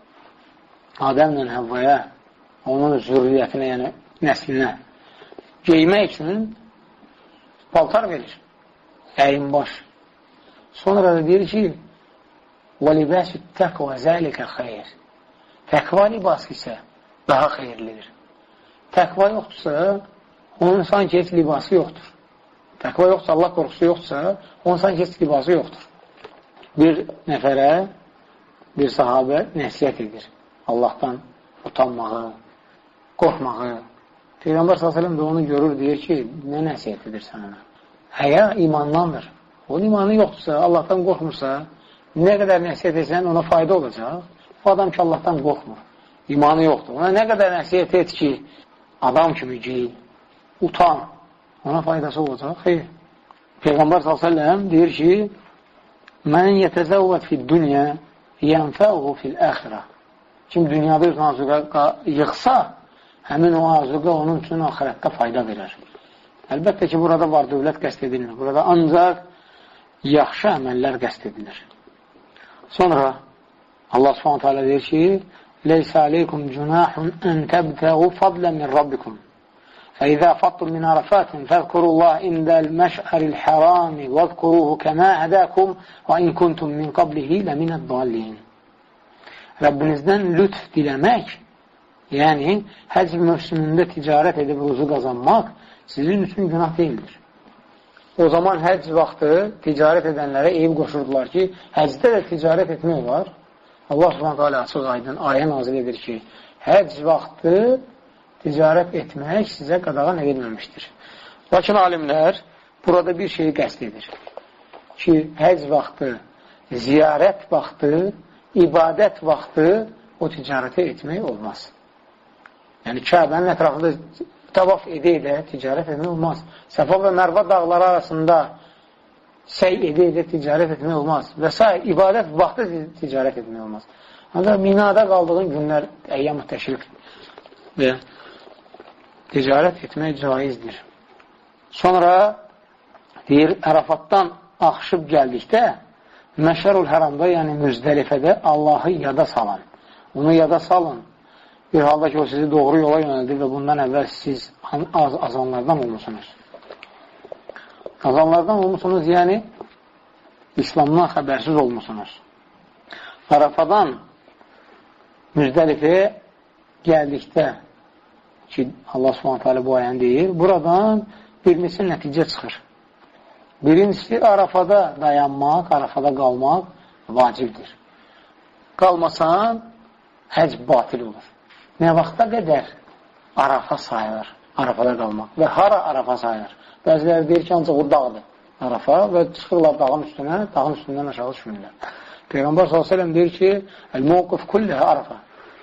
Adəmlə Həvvaya, onun zürriyyətinə, yəni nəslinə geymək üçün paltar verir. Əyin baş. Sonra da deyir ki, وَلِبَاسُ التَّقْوَ ذَلِكَ خَيْرٍ. Təqva libası isə daha xeyirlidir. Təqva yoxdursa, onun sanki heç libası yoxdur. Təqva yoxdursa, Allah qorxusu yoxdursa, onun sanki heç libası yoxdur. Bir nəfərə, bir sahabə nəsiyyət edir. Allahdan utanmağı, qorxmağı. Peyğəmbər sallallahu əleyhi və səlləm də onu görür, deyir ki, nə nəsiyyət edirsən ona? Həya imandandır. Onun imanı yoxdursa, Allahdan qorxmursa, nə qədər nəsiyyət etsən, ona fayda olacaq. O adam ki, Allahdan qorxmur. İmanı yoxdur. Ona nə qədər nəsiyyət et ki, adam kimi giyin, utan, ona faydası olacaq. Xeyr. Peyğəmbər sallallahu əleyhi və səlləm deyir ki, mən yətəzəvvət fid-dünya yənfəuhu fil-əxirə. Kim dünyada öz azuqa yıxsa, həmin o azuqa onun üçün axirətdə fayda verir. Əlbəttə ki, burada var dövlət qəsd edilir. Burada ancaq yaxşı əməllər qəsd edilir. Sonra Allah Subhanahu taala deyir ki, leysə aleykum cunahun ən təbtəğu fadlən min rabbikum. فإذا فطم من عرفات فاذكروا الله عند المشعر الحرام واذكروه كما هداكم وإن كنتم من قبله لمن الضالين. Rabbinizdən lütf diləmək, yəni həcc mövsümündə ticarət edib ruzu qazanmaq sizin üçün günah deyildir. O zaman həcc vaxtı ticarət edənlərə eyib qoşurdular ki, həccdə də ticarət etmək var. Allah Subhanahu taala açıq aydın ayə nazil edir ki, həcc vaxtı ticarət etmək sizə qadağan edilməmişdir. Lakin alimlər burada bir şeyi qəsd edir ki, həcc vaxtı, ziyarət vaxtı, ibadət vaxtı o ticarəti etmək olmaz. Yəni, Kəbənin ətrafında tavaf edə-edə ticarət etmək olmaz. Səfa və Mərva dağları arasında səy edə-edə ticarət etmək olmaz. Və s. ibadət vaxtı ticarət etmək olmaz. Ancaq Minada qaldığın günlər əyyam-ı təşrik və ticarət etmək caizdir. Sonra deyir, Ərafatdan axışıb gəldikdə Məşərul Həramda, yəni Müzdəlifədə Allahı yada salan. Onu yada salın. Bir halda ki, o sizi doğru yola yönəldir və bundan əvvəl siz az azanlardan olmuşsunuz. Azanlardan olmuşsunuz, yəni İslamdan xəbərsiz olmuşsunuz. Ərafadan Müzdəlifəyə gəldikdə ki, Allah Subhanahu taala bu ayəni deyir, buradan bir neçə nəticə çıxır. Birincisi, Arafada dayanmaq, Arafada qalmaq vacibdir. Qalmasan, həc batil olur. Nə vaxta qədər Arafa sayılır, Arafada qalmaq və hara Arafa sayılır? Bəziləri deyir ki, ancaq o dağdır, Arafa və çıxırlar dağın üstünə, dağın üstündən aşağı düşmürlər. Peyğəmbər sallallahu əleyhi və səlləm deyir ki, "El-mövqif kulluhu Arafa."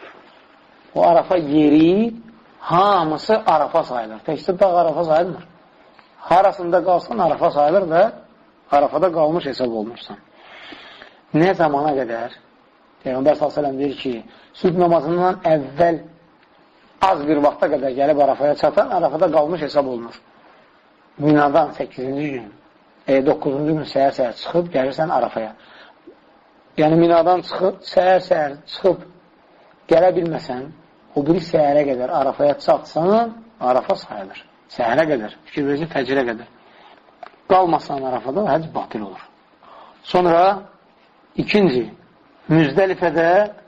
O Arafa yeri hamısı Arafa sayılır. Təkcə dağ Arafa sayılmır. Harasında qalsan Arafa sayılır və Arafada qalmış hesab olmuşsan. Nə zamana qədər? Peyğəmbər sallallahu əleyhi və səlləm deyir ki, sübh namazından əvvəl az bir vaxta qədər gəlib Arafaya çatan Arafada qalmış hesab olunur. Minadan səkkizinci gün, e, doqquzuncu gün səhər-səhər çıxıb gəlirsən Arafaya. Yəni minadan çıxıb, səhər-səhər çıxıb gələ bilməsən, o biri səhərə qədər Arafaya çatsan, Arafa sayılır. Səhərə qədər, fikir verirsin, fəcirə qədər. Qalmasan Arafada, həc batil olur. Sonra ikinci, Müzdəlifədə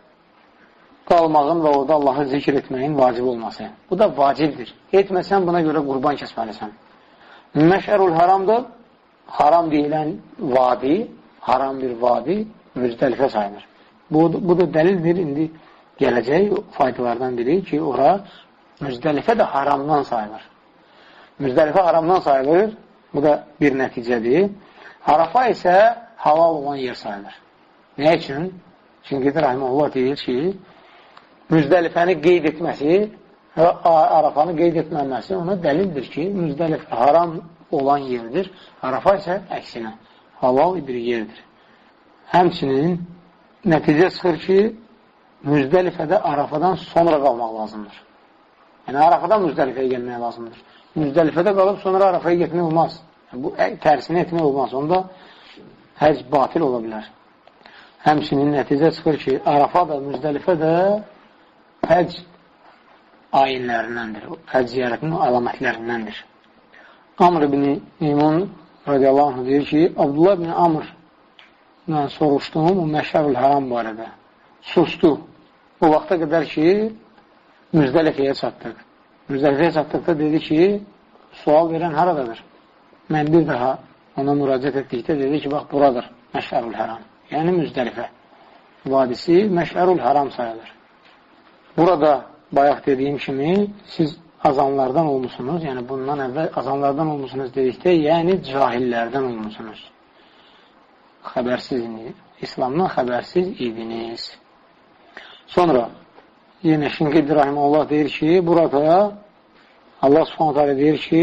qalmağın və orada Allahı zikr etməyin vacib olması. Bu da vacibdir. Etməsən buna görə qurban kəsməlisən. Məşərul haramdır. Haram deyilən vadi, haram bir vadi Müzdəlifə sayılır. Bu, bu da dəlildir. İndi gələcək faydalardan biri ki, ora Müzdəlifə də haramdan sayılır. Müzdəlifə haramdan sayılır. Bu da bir nəticədir. Arafa isə halal olan yer sayılır. Nə üçün? Çünki Rahimullah deyir ki, Müzdəlifəni qeyd etməsi və Arafanı qeyd etməməsi ona dəlildir ki, Müzdəlifə haram olan yerdir. Arafa isə əksinə halal bir yerdir. Həmçinin nəticə çıxır ki, Müzdəlifədə Arafadan sonra qalmaq lazımdır. Yəni, Arafadan Müzdəlifəyə gəlmək lazımdır. Müzdəlifədə qalıb sonra Arafaya getmək olmaz. Yəni, bu tərsini etmək olmaz. Onda həc batil ola bilər. Həmçinin nəticə çıxır ki, Arafa da, Müzdəlifə də həc ayinlərindəndir. Həc ziyarətinin əlamətlərindəndir. Amr ibn İmun radiyallahu anh deyir ki, Abdullah ibn Amr mən soruşduğum o Məşərül Haram barədə sustu. O vaxta qədər ki, Müzdəlifəyə çatdıq. Müzdəlifəyə çatdıqda dedi ki, sual verən haradadır? Mən bir daha ona müraciət etdikdə dedi ki, bax, buradır Məşərül Haram. Yəni Müzdəlifə vadisi Məşərül Haram sayılır. Burada bayaq dediyim kimi siz azanlardan olmusunuz, yəni bundan əvvəl azanlardan olmusunuz dedikdə, yəni cahillərdən olmusunuz. Xəbərsiz, İslamdan xəbərsiz idiniz. Sonra yenə Şinqid Rahimullah deyir ki, burada Allah Subhanahu taala deyir ki,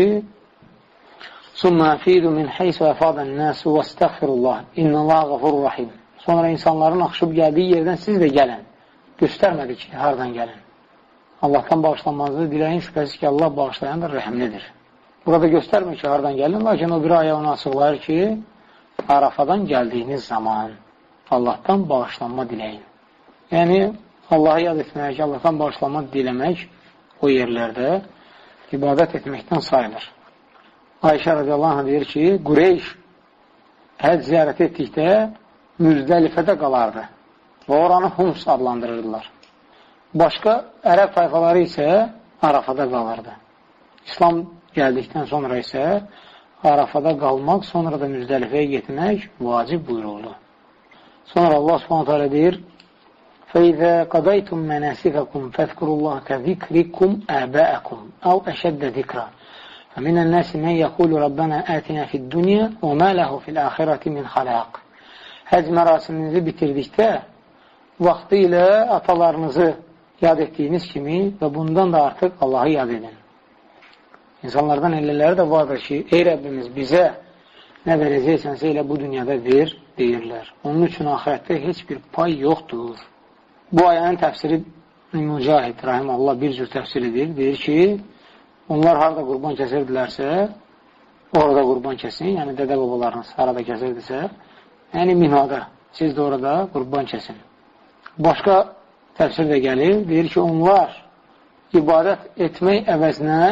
"Summa afidu min haysu afada an-nas wastaghfirullah. İnnallaha gafurur rahim." Sonra insanların axışıb gəldiyi yerdən siz də gəlin. Göstərmədi ki, hardan gəlin. Allahdan bağışlanmanızı diləyin, şübhəsiz ki, Allah bağışlayandır, rəhimlidir. Burada göstərmir ki, hardan gəlin, lakin o bir ayə onu açıqlayır ki, Arafadan gəldiyiniz zaman Allahdan bağışlanma diləyin. Yəni, Allahı yad etmək, Allahdan bağışlanma diləmək o yerlərdə ibadət etməkdən sayılır. Ayşə radiyallahu anh deyir ki, Qureyş həc ziyarət etdikdə Müzdəlifədə qalardı və oranı Hums adlandırırdılar. Başqa ərəb tayfaları isə Arafada qalırdı. İslam gəldikdən sonra isə Arafada qalmaq, sonra da Müzdəlifəyə getmək vacib buyuruldu. Sonra Allah Subhanahu taala deyir: "Fəizə qadaytum mənasikakum fəzkurullaha kəzikrikum əbəəkum əv əşəddə zikra. Fəminən nəsi mən yəqulu Rabbana ətinə fid-dunya və mə ləhu fil-əxirəti min xalaq." Həc mərasiminizi bitirdikdə vaxtı ilə atalarınızı yad etdiyiniz kimi və bundan da artıq Allahı yad edin. İnsanlardan elələri də vardır ki, ey Rəbbimiz bizə nə verəcəksənsə elə bu dünyada ver, deyirlər. Onun üçün ahirətdə heç bir pay yoxdur. Bu ayənin təfsiri Mücahid Rahimullah bir cür təfsir edir. Deyir ki, onlar harada qurban kəsirdilərsə, orada qurban kəsin, yəni dədə babalarınız harada kəsirdisə, yəni minada, siz də orada qurban kəsin. Başqa təfsir də gəlir, deyir ki, onlar ibadət etmək əvəzinə,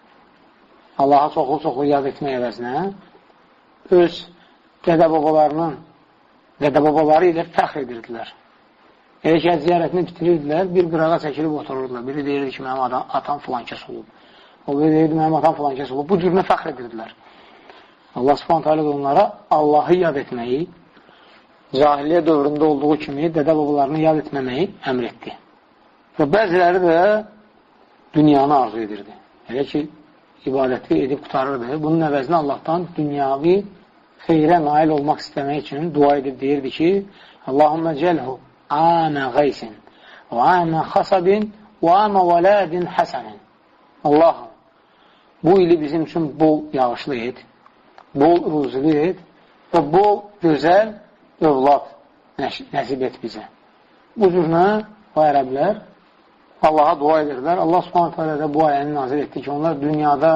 Allaha çoxlu-çoxlu yad etmək əvəzinə, öz dədə-babalarının dədə-babaları ilə fəxr edirdilər. Elə ki, ziyarətini bitirirdilər, bir qırağa çəkilib otururdular. Biri deyirdi ki, mənim atam filan kəs olub. O biri deyirdi, mənim atam filan kəs olub. Bu cürünə fəxr edirdilər. Allah Subhanahu taala onlara Allahı yad etməyi, cahiliyyə dövründə olduğu kimi dədə-babalarını yad etməməyi əmr etdi. Və bəziləri də dünyanı arzu edirdi. Elə ki, ibadəti edib qutarırdı. Bunun əvəzinə Allahdan dünyavi xeyrə nail olmaq istəmək üçün dua edib deyirdi ki, Allahümme celhu ame gaysin və ame xasabin və ame vələdin həsənin. Allahım, bu ili bizim üçün bol yağışlı et, bol ruzlu et və bol gözəl övlad nəsib et bizə. Bu cürünə o ərəblər Allaha dua edirlər. Allah subhanətə alə də bu ayəni nazir etdi ki, onlar dünyada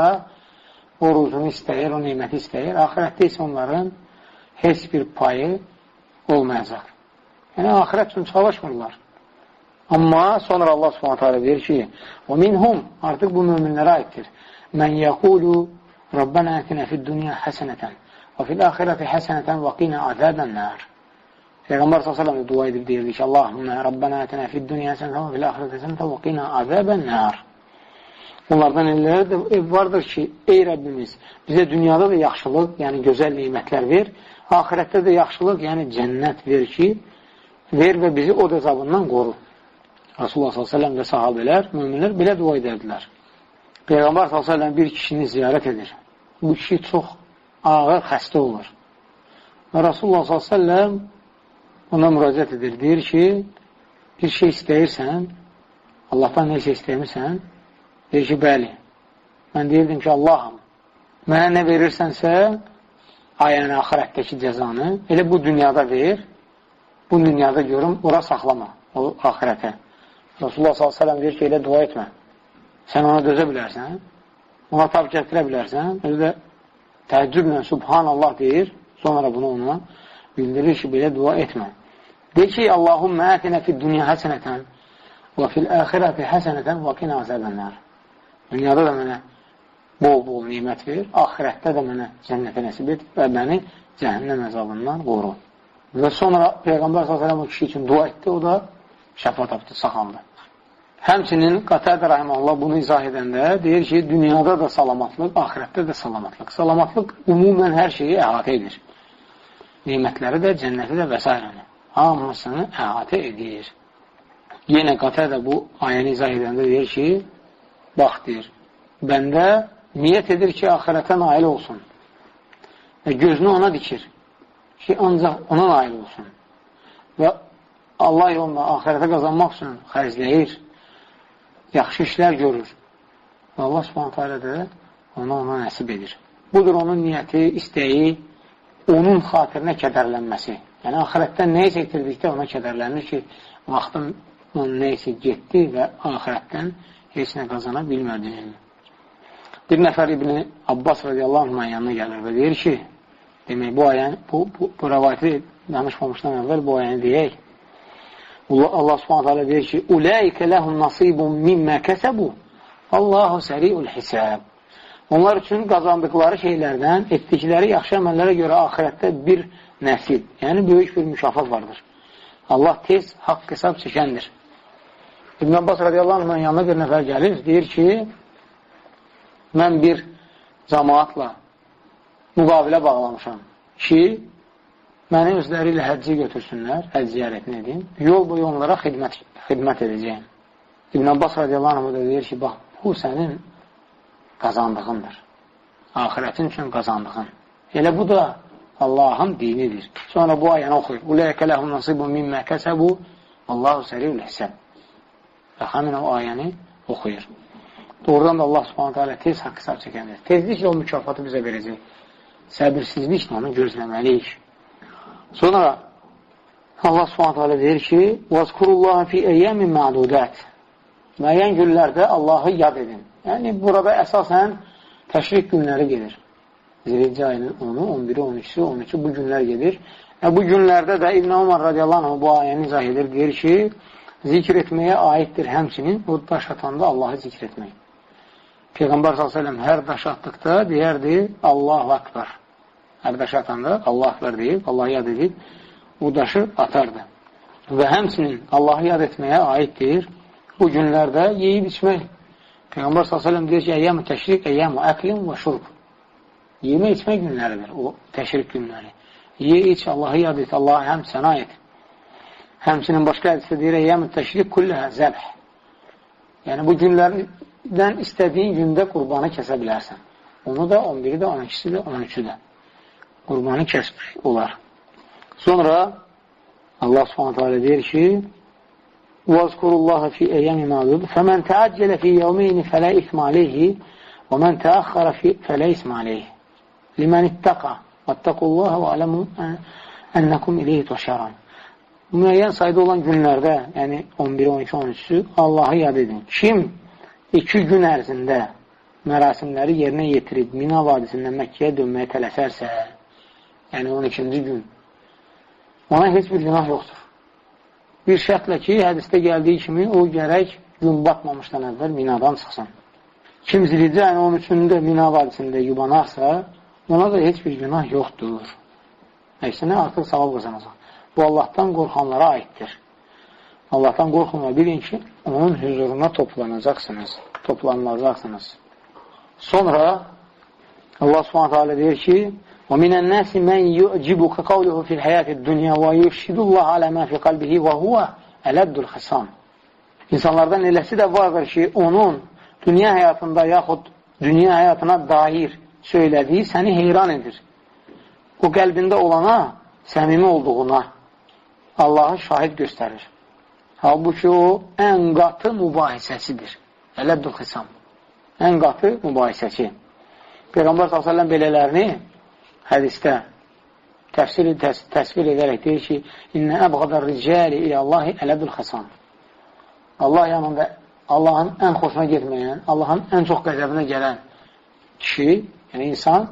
o ruzunu istəyir, o neyməti istəyir. Ahirətdə isə onların heç bir payı olmayacaq. Yəni, ahirət üçün çalışmırlar. Amma sonra Allah subhanətə alə deyir ki, o minhum, artıq bu müminlərə aiddir. Mən yəqulu Rabbənə ətinə fid-dünya həsənətən və fil-əxirəti həsənətən və qina azəbən nər. Peyğəmbər sallallahu əleyhi və səlləm dua edib deyirdi ki, Allahümmə Rabbənə ətinə fid-dünya həsənətən və fil-əxirəti həsənətən və qina azəbən nər. Onlardan elləri də ev vardır ki, ey Rəbbimiz, bizə dünyada da yaxşılıq, yəni gözəl neymətlər ver, ahirətdə də yaxşılıq, yəni cənnət ver ki, ver və bizi o əzabından qoru. Rasulullah sallallahu əleyhi və səlləm və sahabələr, möminlər belə dua edərdilər. Peyğəmbər sallallahu əleyhi və səlləm bir kişini ziyarət edir. Bu kişi çox ağır xəstə olur. Və Rasulullah sallallahu əleyhi və səlləm ona müraciət edir. Deyir ki, bir şey istəyirsən, Allahdan nə şey istəyirsən? Deyir ki, bəli. Mən deyirdim ki, Allahım, mənə nə verirsənsə, ayəni axirətdəki cəzanı, elə bu dünyada ver, bu dünyada görüm, ora saxlama, o axirətə. Rasulullah sallallahu əleyhi və səlləm deyir ki, elə dua etmə. Sən ona dözə bilərsən, ona tab gətirə bilərsən, özü də təəccüblə Subhanallah deyir, sonra bunu ona bildirir ki, belə dua etmə. Deyir ki, Allahümmə ətinə fid-dünya həsənətən və fil-əxirəti həsənətən və qina azəbənlər. Dünyada da mənə bol-bol nimət ver, axirətdə də mənə cənnətə nəsib et və məni cəhənnəm əzabından qoru. Və sonra Peyğəmbər sallallahu əleyhi və səlləm o kişi üçün dua etdi, o da şəfa tapdı, sağaldı. Həmçinin Qatadə rahimehullah bunu izah edəndə deyir ki, dünyada da salamatlıq, axirətdə də salamatlıq. Salamatlıq ümumən hər şeyi əhatə edir. Nimətləri də, cənnəti də və s. hamısını əhatə edir. Yenə Qatadə bu ayəni izah edəndə deyir ki, bax deyir, bəndə niyyət edir ki, axirətə nail olsun və gözünü ona dikir ki, ancaq ona nail olsun və Allah yolunda axirətə qazanmaq üçün xərcləyir, yaxşı işlər görür və Allah subhanətə alə də ona ona nəsib edir. Budur onun niyyəti, istəyi, onun xatirinə kədərlənməsi. Yəni, axirətdən nə isə itirdikdə ona kədərlənir ki, vaxtım onun nə isə getdi və axirətdən heç nə qazana bilmədim. Bir nəfər İbn Abbas radiyallahu anh'ın yanına gəlir və deyir ki, demək, bu ayəni, bu, bu, bu rəvayəti danışmamışdan əvvəl bu ayəni deyək. Allah subhanətə alə deyir ki, Uləikə ləhum nasibun mimmə kəsəbu Allahu səri'ul hisəb. Onlar üçün qazandıqları şeylərdən, etdikləri yaxşı əməllərə görə axirətdə bir nəsib, yəni böyük bir mükafat vardır. Allah tez haqq hesab çəkəndir. İbn Abbas radiyallahu anh'ın yanına bir nəfər gəlir, deyir ki, mən bir cəmaatla müqavilə bağlamışam ki, məni özləri ilə həccə götürsünlər, həcc ziyarətini edin, yol boyu onlara xidmət, xidmət edəcəyim. İbn Abbas radiyallahu anh da deyir ki, bax, bu sənin qazandığındır. Ahirətin üçün qazandığın. Elə bu da Allahın dinidir. Sonra bu ayəni oxuyur. Uləykə ləhum nasibun mimmə kəsəbu Allahu səri'ul hisəb. Və həmin o ayəni oxuyur. Doğrudan da Allah subhanətə alə tez haqq hesab çəkəndir. Tezliklə o mükafatı bizə verəcək. Səbirsizliklə onu gözləməliyik. Sonra Allah subhanətə alə deyir ki, وَذْكُرُوا فِي اَيَّامٍ مَعْدُودَاتٍ Müəyyən günlərdə Allahı yad edin. Yəni, burada əsasən təşrik günləri gedir. Zilhicə ayının onu, on biri, on ikisi, on üçü bu günlər gedir. Və bu günlərdə də İbn Ömər radiyallahu anh bu ayəni izah edir, deyir ki, zikr etməyə aiddir həmçinin o daş atanda Allahı zikr etmək. Peyğəmbər sallallahu əleyhi və səlləm hər daş atdıqda deyərdi, Allahu Akbar. Hər daş atanda Allah Akbar deyib, Allahı yad edib, o daşı atardı. Və həmçinin Allahı yad etməyə aiddir bu günlərdə yeyib içmək. Peyğəmbər sallallahu əleyhi və səlləm deyir ki, əyyam-ı təşrik, əyyam-ı əklin və şurb. Yemə içmək günləridir, o təşrik günləri. Ye, iç, Allahı yad et, Allahı həm sənə et. Həmçinin başqa hədisdə deyir, əyyam-ı təşrik kulləhə zəbh. Yəni, bu günlərdən istədiyin gündə qurbanı kəsə bilərsən. Onu da, on biri də, on ikisi də, on üçü də. Qurbanı kəsmək olar. Sonra Allah subhanahu teala deyir ki وَاذْكُرُ اللّٰهَ فِي اَيَّمِ مَعْدُودٍ فَمَنْ تَعَجَّلَ فِي يَوْمَيْنِ فَلَا اِثْمَ عَلَيْهِ وَمَنْ تَأَخَّرَ فَلَا اِثْمَ عَلَيْهِ لِمَنِ اتَّقَى وَاتَّقُوا اللّٰهَ وَعَلَمُوا اَنَّكُمْ اِلَيْهِ تُحْشَرُونَ Müəyyən sayda olan günlərdə, yəni on bir, on iki, on üçü Allahı yad edin. Kim iki gün ərzində mərasimləri yerinə yetirib Mina vadisindən Məkkəyə dönməyə tələsərsə, yəni on ikinci gün, ona heç bir günah yoxdur. Bir şərtlə ki, hədisdə gəldiyi kimi o gərək gün batmamışdan əvvəl Minadan çıxsın. Kim zilhicə yəni on üçündə Mina vadisində yubanarsa, ona da heç bir günah yoxdur. Əksinə artıq savab qazanacaq. Bu Allahdan qorxanlara aiddir. Allahdan qorxun və bilin ki, onun huzuruna toplanacaqsınız, toplanılacaqsınız. Sonra Allah subhanahu teala deyir ki وَمِنَ النَّاسِ مَنْ يُعْجِبُكَ قَوْلُهُ فِي الْحَيَاةِ الدُّنْيَا وَيُشْهِدُ اللّٰهَ عَلَى مَا فِي قَلْبِهِ وَهُوَ أَلَدُّ الْخِصَامِ İnsanlardan eləsi də vardır ki, onun dünya həyatında yaxud dünya həyatına dair söylədiyi səni heyran edir. O qəlbində olana, səmimi olduğuna Allahı şahid göstərir. Halbuki o ən qatı mübahisəsidir. Ələddül xisam. Ən qatı mübahisəsi. Peyğəmbər sallallahu əleyhi və səlləm belələrini hədisdə təfsir, təs təsvir edərək deyir ki, İnnə əbğadər ricəli ilə Allahi ələddül xisam. Allah yanında Allahın ən xoşuna getməyən, Allahın ən çox qəzəbinə gələn kişi, yəni insan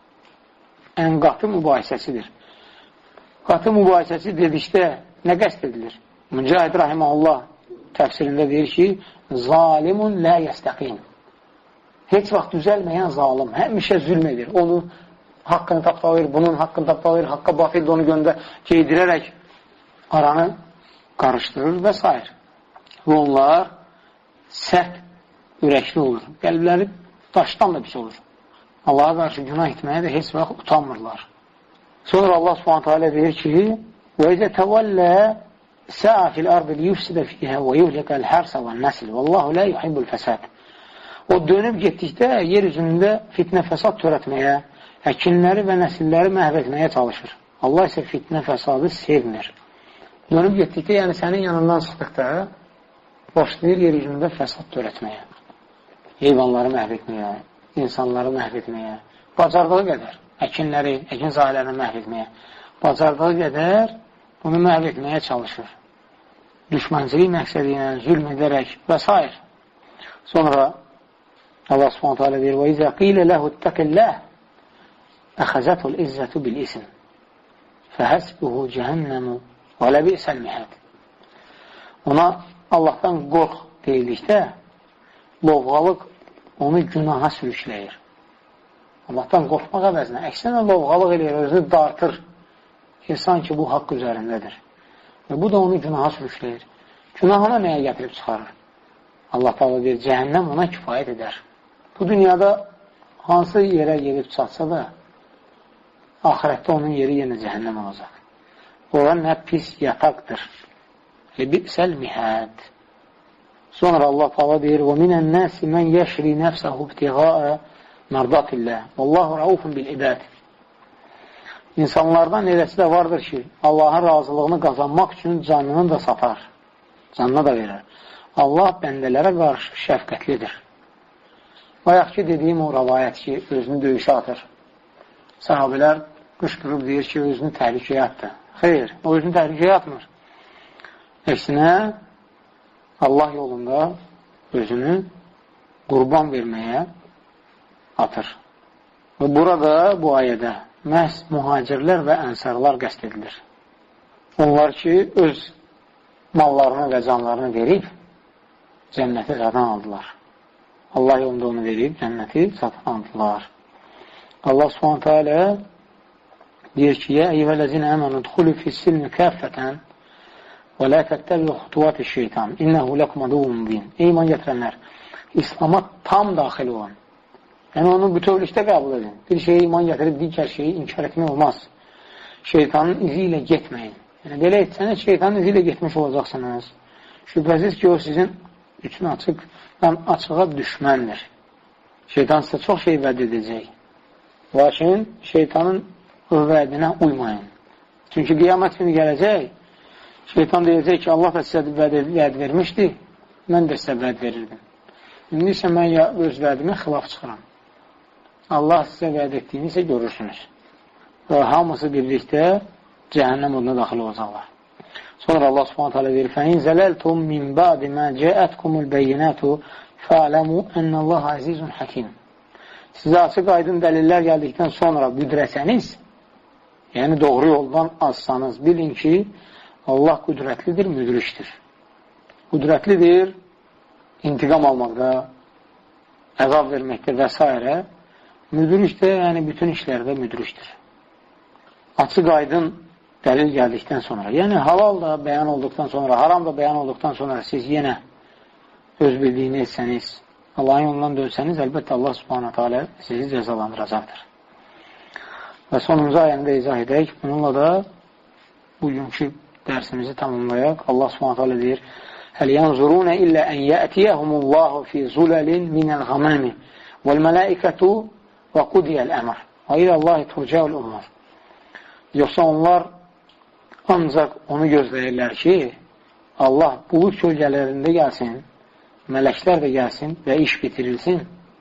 ən qatı mübahisəsidir. Qatı mübahisəsi dedikdə nə qəst edilir? Mücahid rahiməhullah təfsirində deyir ki, zalimun lə yəstəqin. Heç vaxt düzəlməyən zalim, həmişə zülm edir. Onu haqqını tapdalayır, bunun haqqını tapdalayır, haqqa batildə onu göndə geydirərək aranı qarışdırır və s. Və onlar sərt ürəkli olur. Qəlbləri daşdan da pis olur. Allaha qarşı günah etməyə də heç vaxt utanmırlar. Sonra Allah subhanahu teala deyir ki وَاِذَا تَوَلَّى سَعَى فِي الْأَرْضِ لِيُفْسِدَ فِيهَا وَيُهْلِكَ الْحَرْسَ وَالنَّسْلِ وَاللّٰهُ لَا يُحِبُّ الْفَسَادِ O dönüb getdikdə yer üzündə fitnə fəsad törətməyə, əkinləri və nəsilləri məhv etməyə çalışır. Allah isə fitnə fəsadı sevmir. Dönüb getdikdə, yəni sənin yanından çıxdıqda başlayır yer üzündə fəsad törətməyə, heyvanları məhv etməyə, insanları məhv etməyə, bacardığı qədər, əkinləri, əkin sahələrini məhv etməyə, bacardığı qədər bunu məhv etməyə çalışır. Düşməncilik məqsədi ilə zülm edərək və s. Sonra Allah subhanahu teala deyir وَاِذَا قِيلَ لَهُ اتَّقِ اللّٰهِ أَخَزَتُ الْاِزَّةُ بِالْاِسْمِ فَحَسْبُهُ جَهَنَّمُ وَلَبِئْسَ الْمِهَدِ Ona Allahdan qorx deyildikdə lovğalıq onu günaha sürükləyir. Allahdan qorxmaq əvəzinə, əksinə lovğalıq eləyir, özünü dartır ki, sanki bu haqq üzərindədir. Və bu da onu günaha sürükləyir. Günah ona nəyə gətirib çıxarır? Allah Teala deyir, cəhənnəm ona kifayət edər. Bu dünyada hansı yerə gelib çatsa da, ahirətdə onun yeri yenə cəhənnəm olacaq. Ora nə pis yataqdır. Bi'səl mihəd. Sonra Allah Teala deyir, وَمِنَ النَّاسِ مَنْ يَشْرِ نَفْسَهُ ابْتِغَاءَ مَرْضَاتِ اللّٰهِ وَاللّٰهُ رَؤُوفٌ بِالْعِبَادِ İnsanlardan eləsi də vardır ki, Allahın razılığını qazanmaq üçün canını da satar, canını da verir. Allah bəndələrə qarşı şəfqətlidir. Bayaq ki, dediyim o rəvayət ki, özünü döyüşə atır. Sahabilər qışqırıb deyir ki, özünü təhlükəyə atdı. Xeyr, o özünü təhlükəyə atmır. Əksinə, Allah yolunda özünü qurban verməyə atır. Və burada, bu ayədə, məhz mühacirlər və ənsarlar qəst edilir. Onlar ki, öz mallarını və canlarını verib, cənnəti satın aldılar. Allah yolunda onu verib, cənnəti satın aldılar. Allah subhanətə alə deyir ki, Yə eyyvələzinə əmənu dxulu fissilmi kəffətən və lə təttəbi xutuvat-i şeytan innəhu ləkum aduvun mubin. Ey iman gətirənlər, İslama tam daxil olan, yəni onu bütövlükdə qəbul edin. Bir şeyə iman gətirib digər şeyi inkar etmək olmaz. Şeytanın izi ilə getməyin. Yəni, belə etsəniz, şeytanın izi ilə getmiş olacaqsınız. Şübhəsiz ki, o sizin üçün açıq, açığa düşməndir. Şeytan sizə çox şey vəd edəcək. Lakin şeytanın o vədinə uymayın. Çünki qiyamət günü gələcək, Şeytan deyəcək ki, Allah da sizə vəd, vəd vermişdi, mən də sizə vəd verirdim. İndi isə mən ya, öz vədimə xilaf çıxıram. Allah sizə vəd etdiyini isə görürsünüz. Və hamısı birlikdə cəhənnəm oduna daxil olacaqlar. Sonra Allah subhanət hələ deyir, فَاِنْ زَلَلْتُمْ مِنْ بَعْدِ مَا جَاءَتْكُمُ الْبَيِّنَاتُ فَعْلَمُوا أَنَّ اللّٰهَ عَزِيزٌ حَكِيمٌ. Sizə açıq aydın dəlillər gəldikdən sonra büdrəsəniz, yəni doğru yoldan azsanız, bilin ki, Allah qüdrətlidir, müdrikdir. Qüdrətlidir, intiqam almaqda, əzab verməkdə və s. Müdrikdir, yəni bütün işlərdə müdrikdir. Açıq aydın dəlil gəldikdən sonra, yəni halal da bəyan olduqdan sonra, haram da bəyan olduqdan sonra siz yenə öz bildiyini etsəniz, Allahın yolundan dönsəniz, əlbəttə Allah subhanətə alə sizi cəzalandıracaqdır. Və sonuncu ayəndə izah edək, bununla da bugünkü dərsimizi tamamlayaq. Allah subhanətə alə deyir, Həl yanzurunə illə ən yətiyəhumullahu fi zuləlin minəlğamami vəl-mələikətu və qudiyəl əmr və iləllahi turcəul umur. Yoxsa onlar ancaq onu gözləyirlər ki, Allah bulud kölgələrində gəlsin, mələklər də gəlsin və iş bitirilsin.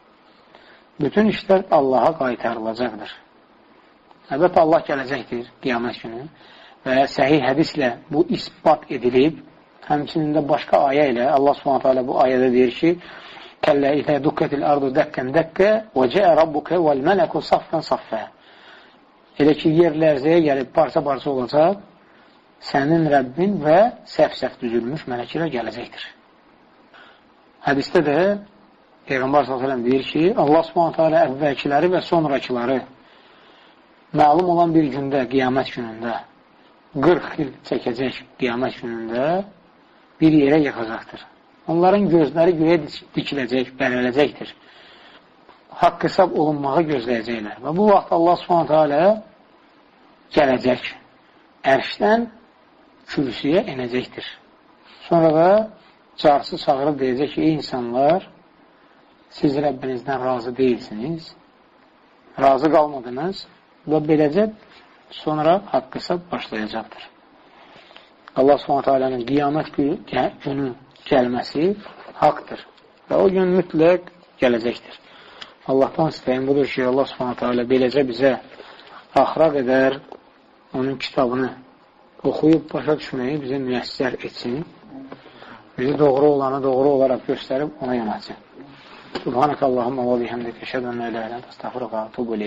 Bütün işlər Allaha qaytarılacaqdır. Əlbəttə, Allah gələcəkdir qiyamət günü və səhih hədislə bu ispat edilib, həmçinin də başqa ayə ilə Allah subhanətə alə bu ayədə deyir ki, Kəllə ilə dukkətil ardu dəkkən dəkkə və cəə rabbukə vəl-mələku saffən saffə. Elə ki, yer lərzəyə gəlib parça-parça olacaq, sənin Rəbbin və səhv-səhv düzülmüş mələklər gələcəkdir. Hədisdə də Peyğəmbər sallallahu əleyhi və səlləm deyir ki, Allah subhanətə alə əvvəlkiləri və sonrakıları məlum olan bir gündə, qiyamət günündə, qırx il çəkəcək qiyamət günündə bir yerə yıxacaqdır. Onların gözləri göyə dikiləcək, bərələcəkdir. Haqq hesab olunmağı gözləyəcəklər. Və bu vaxt Allah subhanətə alə gələcək. Ərşdən kürsüyə enəcəkdir. Sonra da carsı çağırıb deyəcək ki, ey insanlar, siz Rəbbinizdən razı deyilsiniz, razı qalmadınız və beləcə sonra haqq hesab başlayacaqdır. Allah subhanətə alənin qiyamət günü gəlməsi haqdır və o gün mütləq gələcəkdir. Allahdan istəyim budur ki, Allah subhanətə alə beləcə bizə axıra qədər onun kitabını oxuyub başa düşməyi bizə müyəssər etsin. Bizi doğru olanı doğru olaraq göstərib ona yanatsın. Subhanəkə Allahumma və bihəmdikə şədən ilə ilə əstəğfiruka və tubu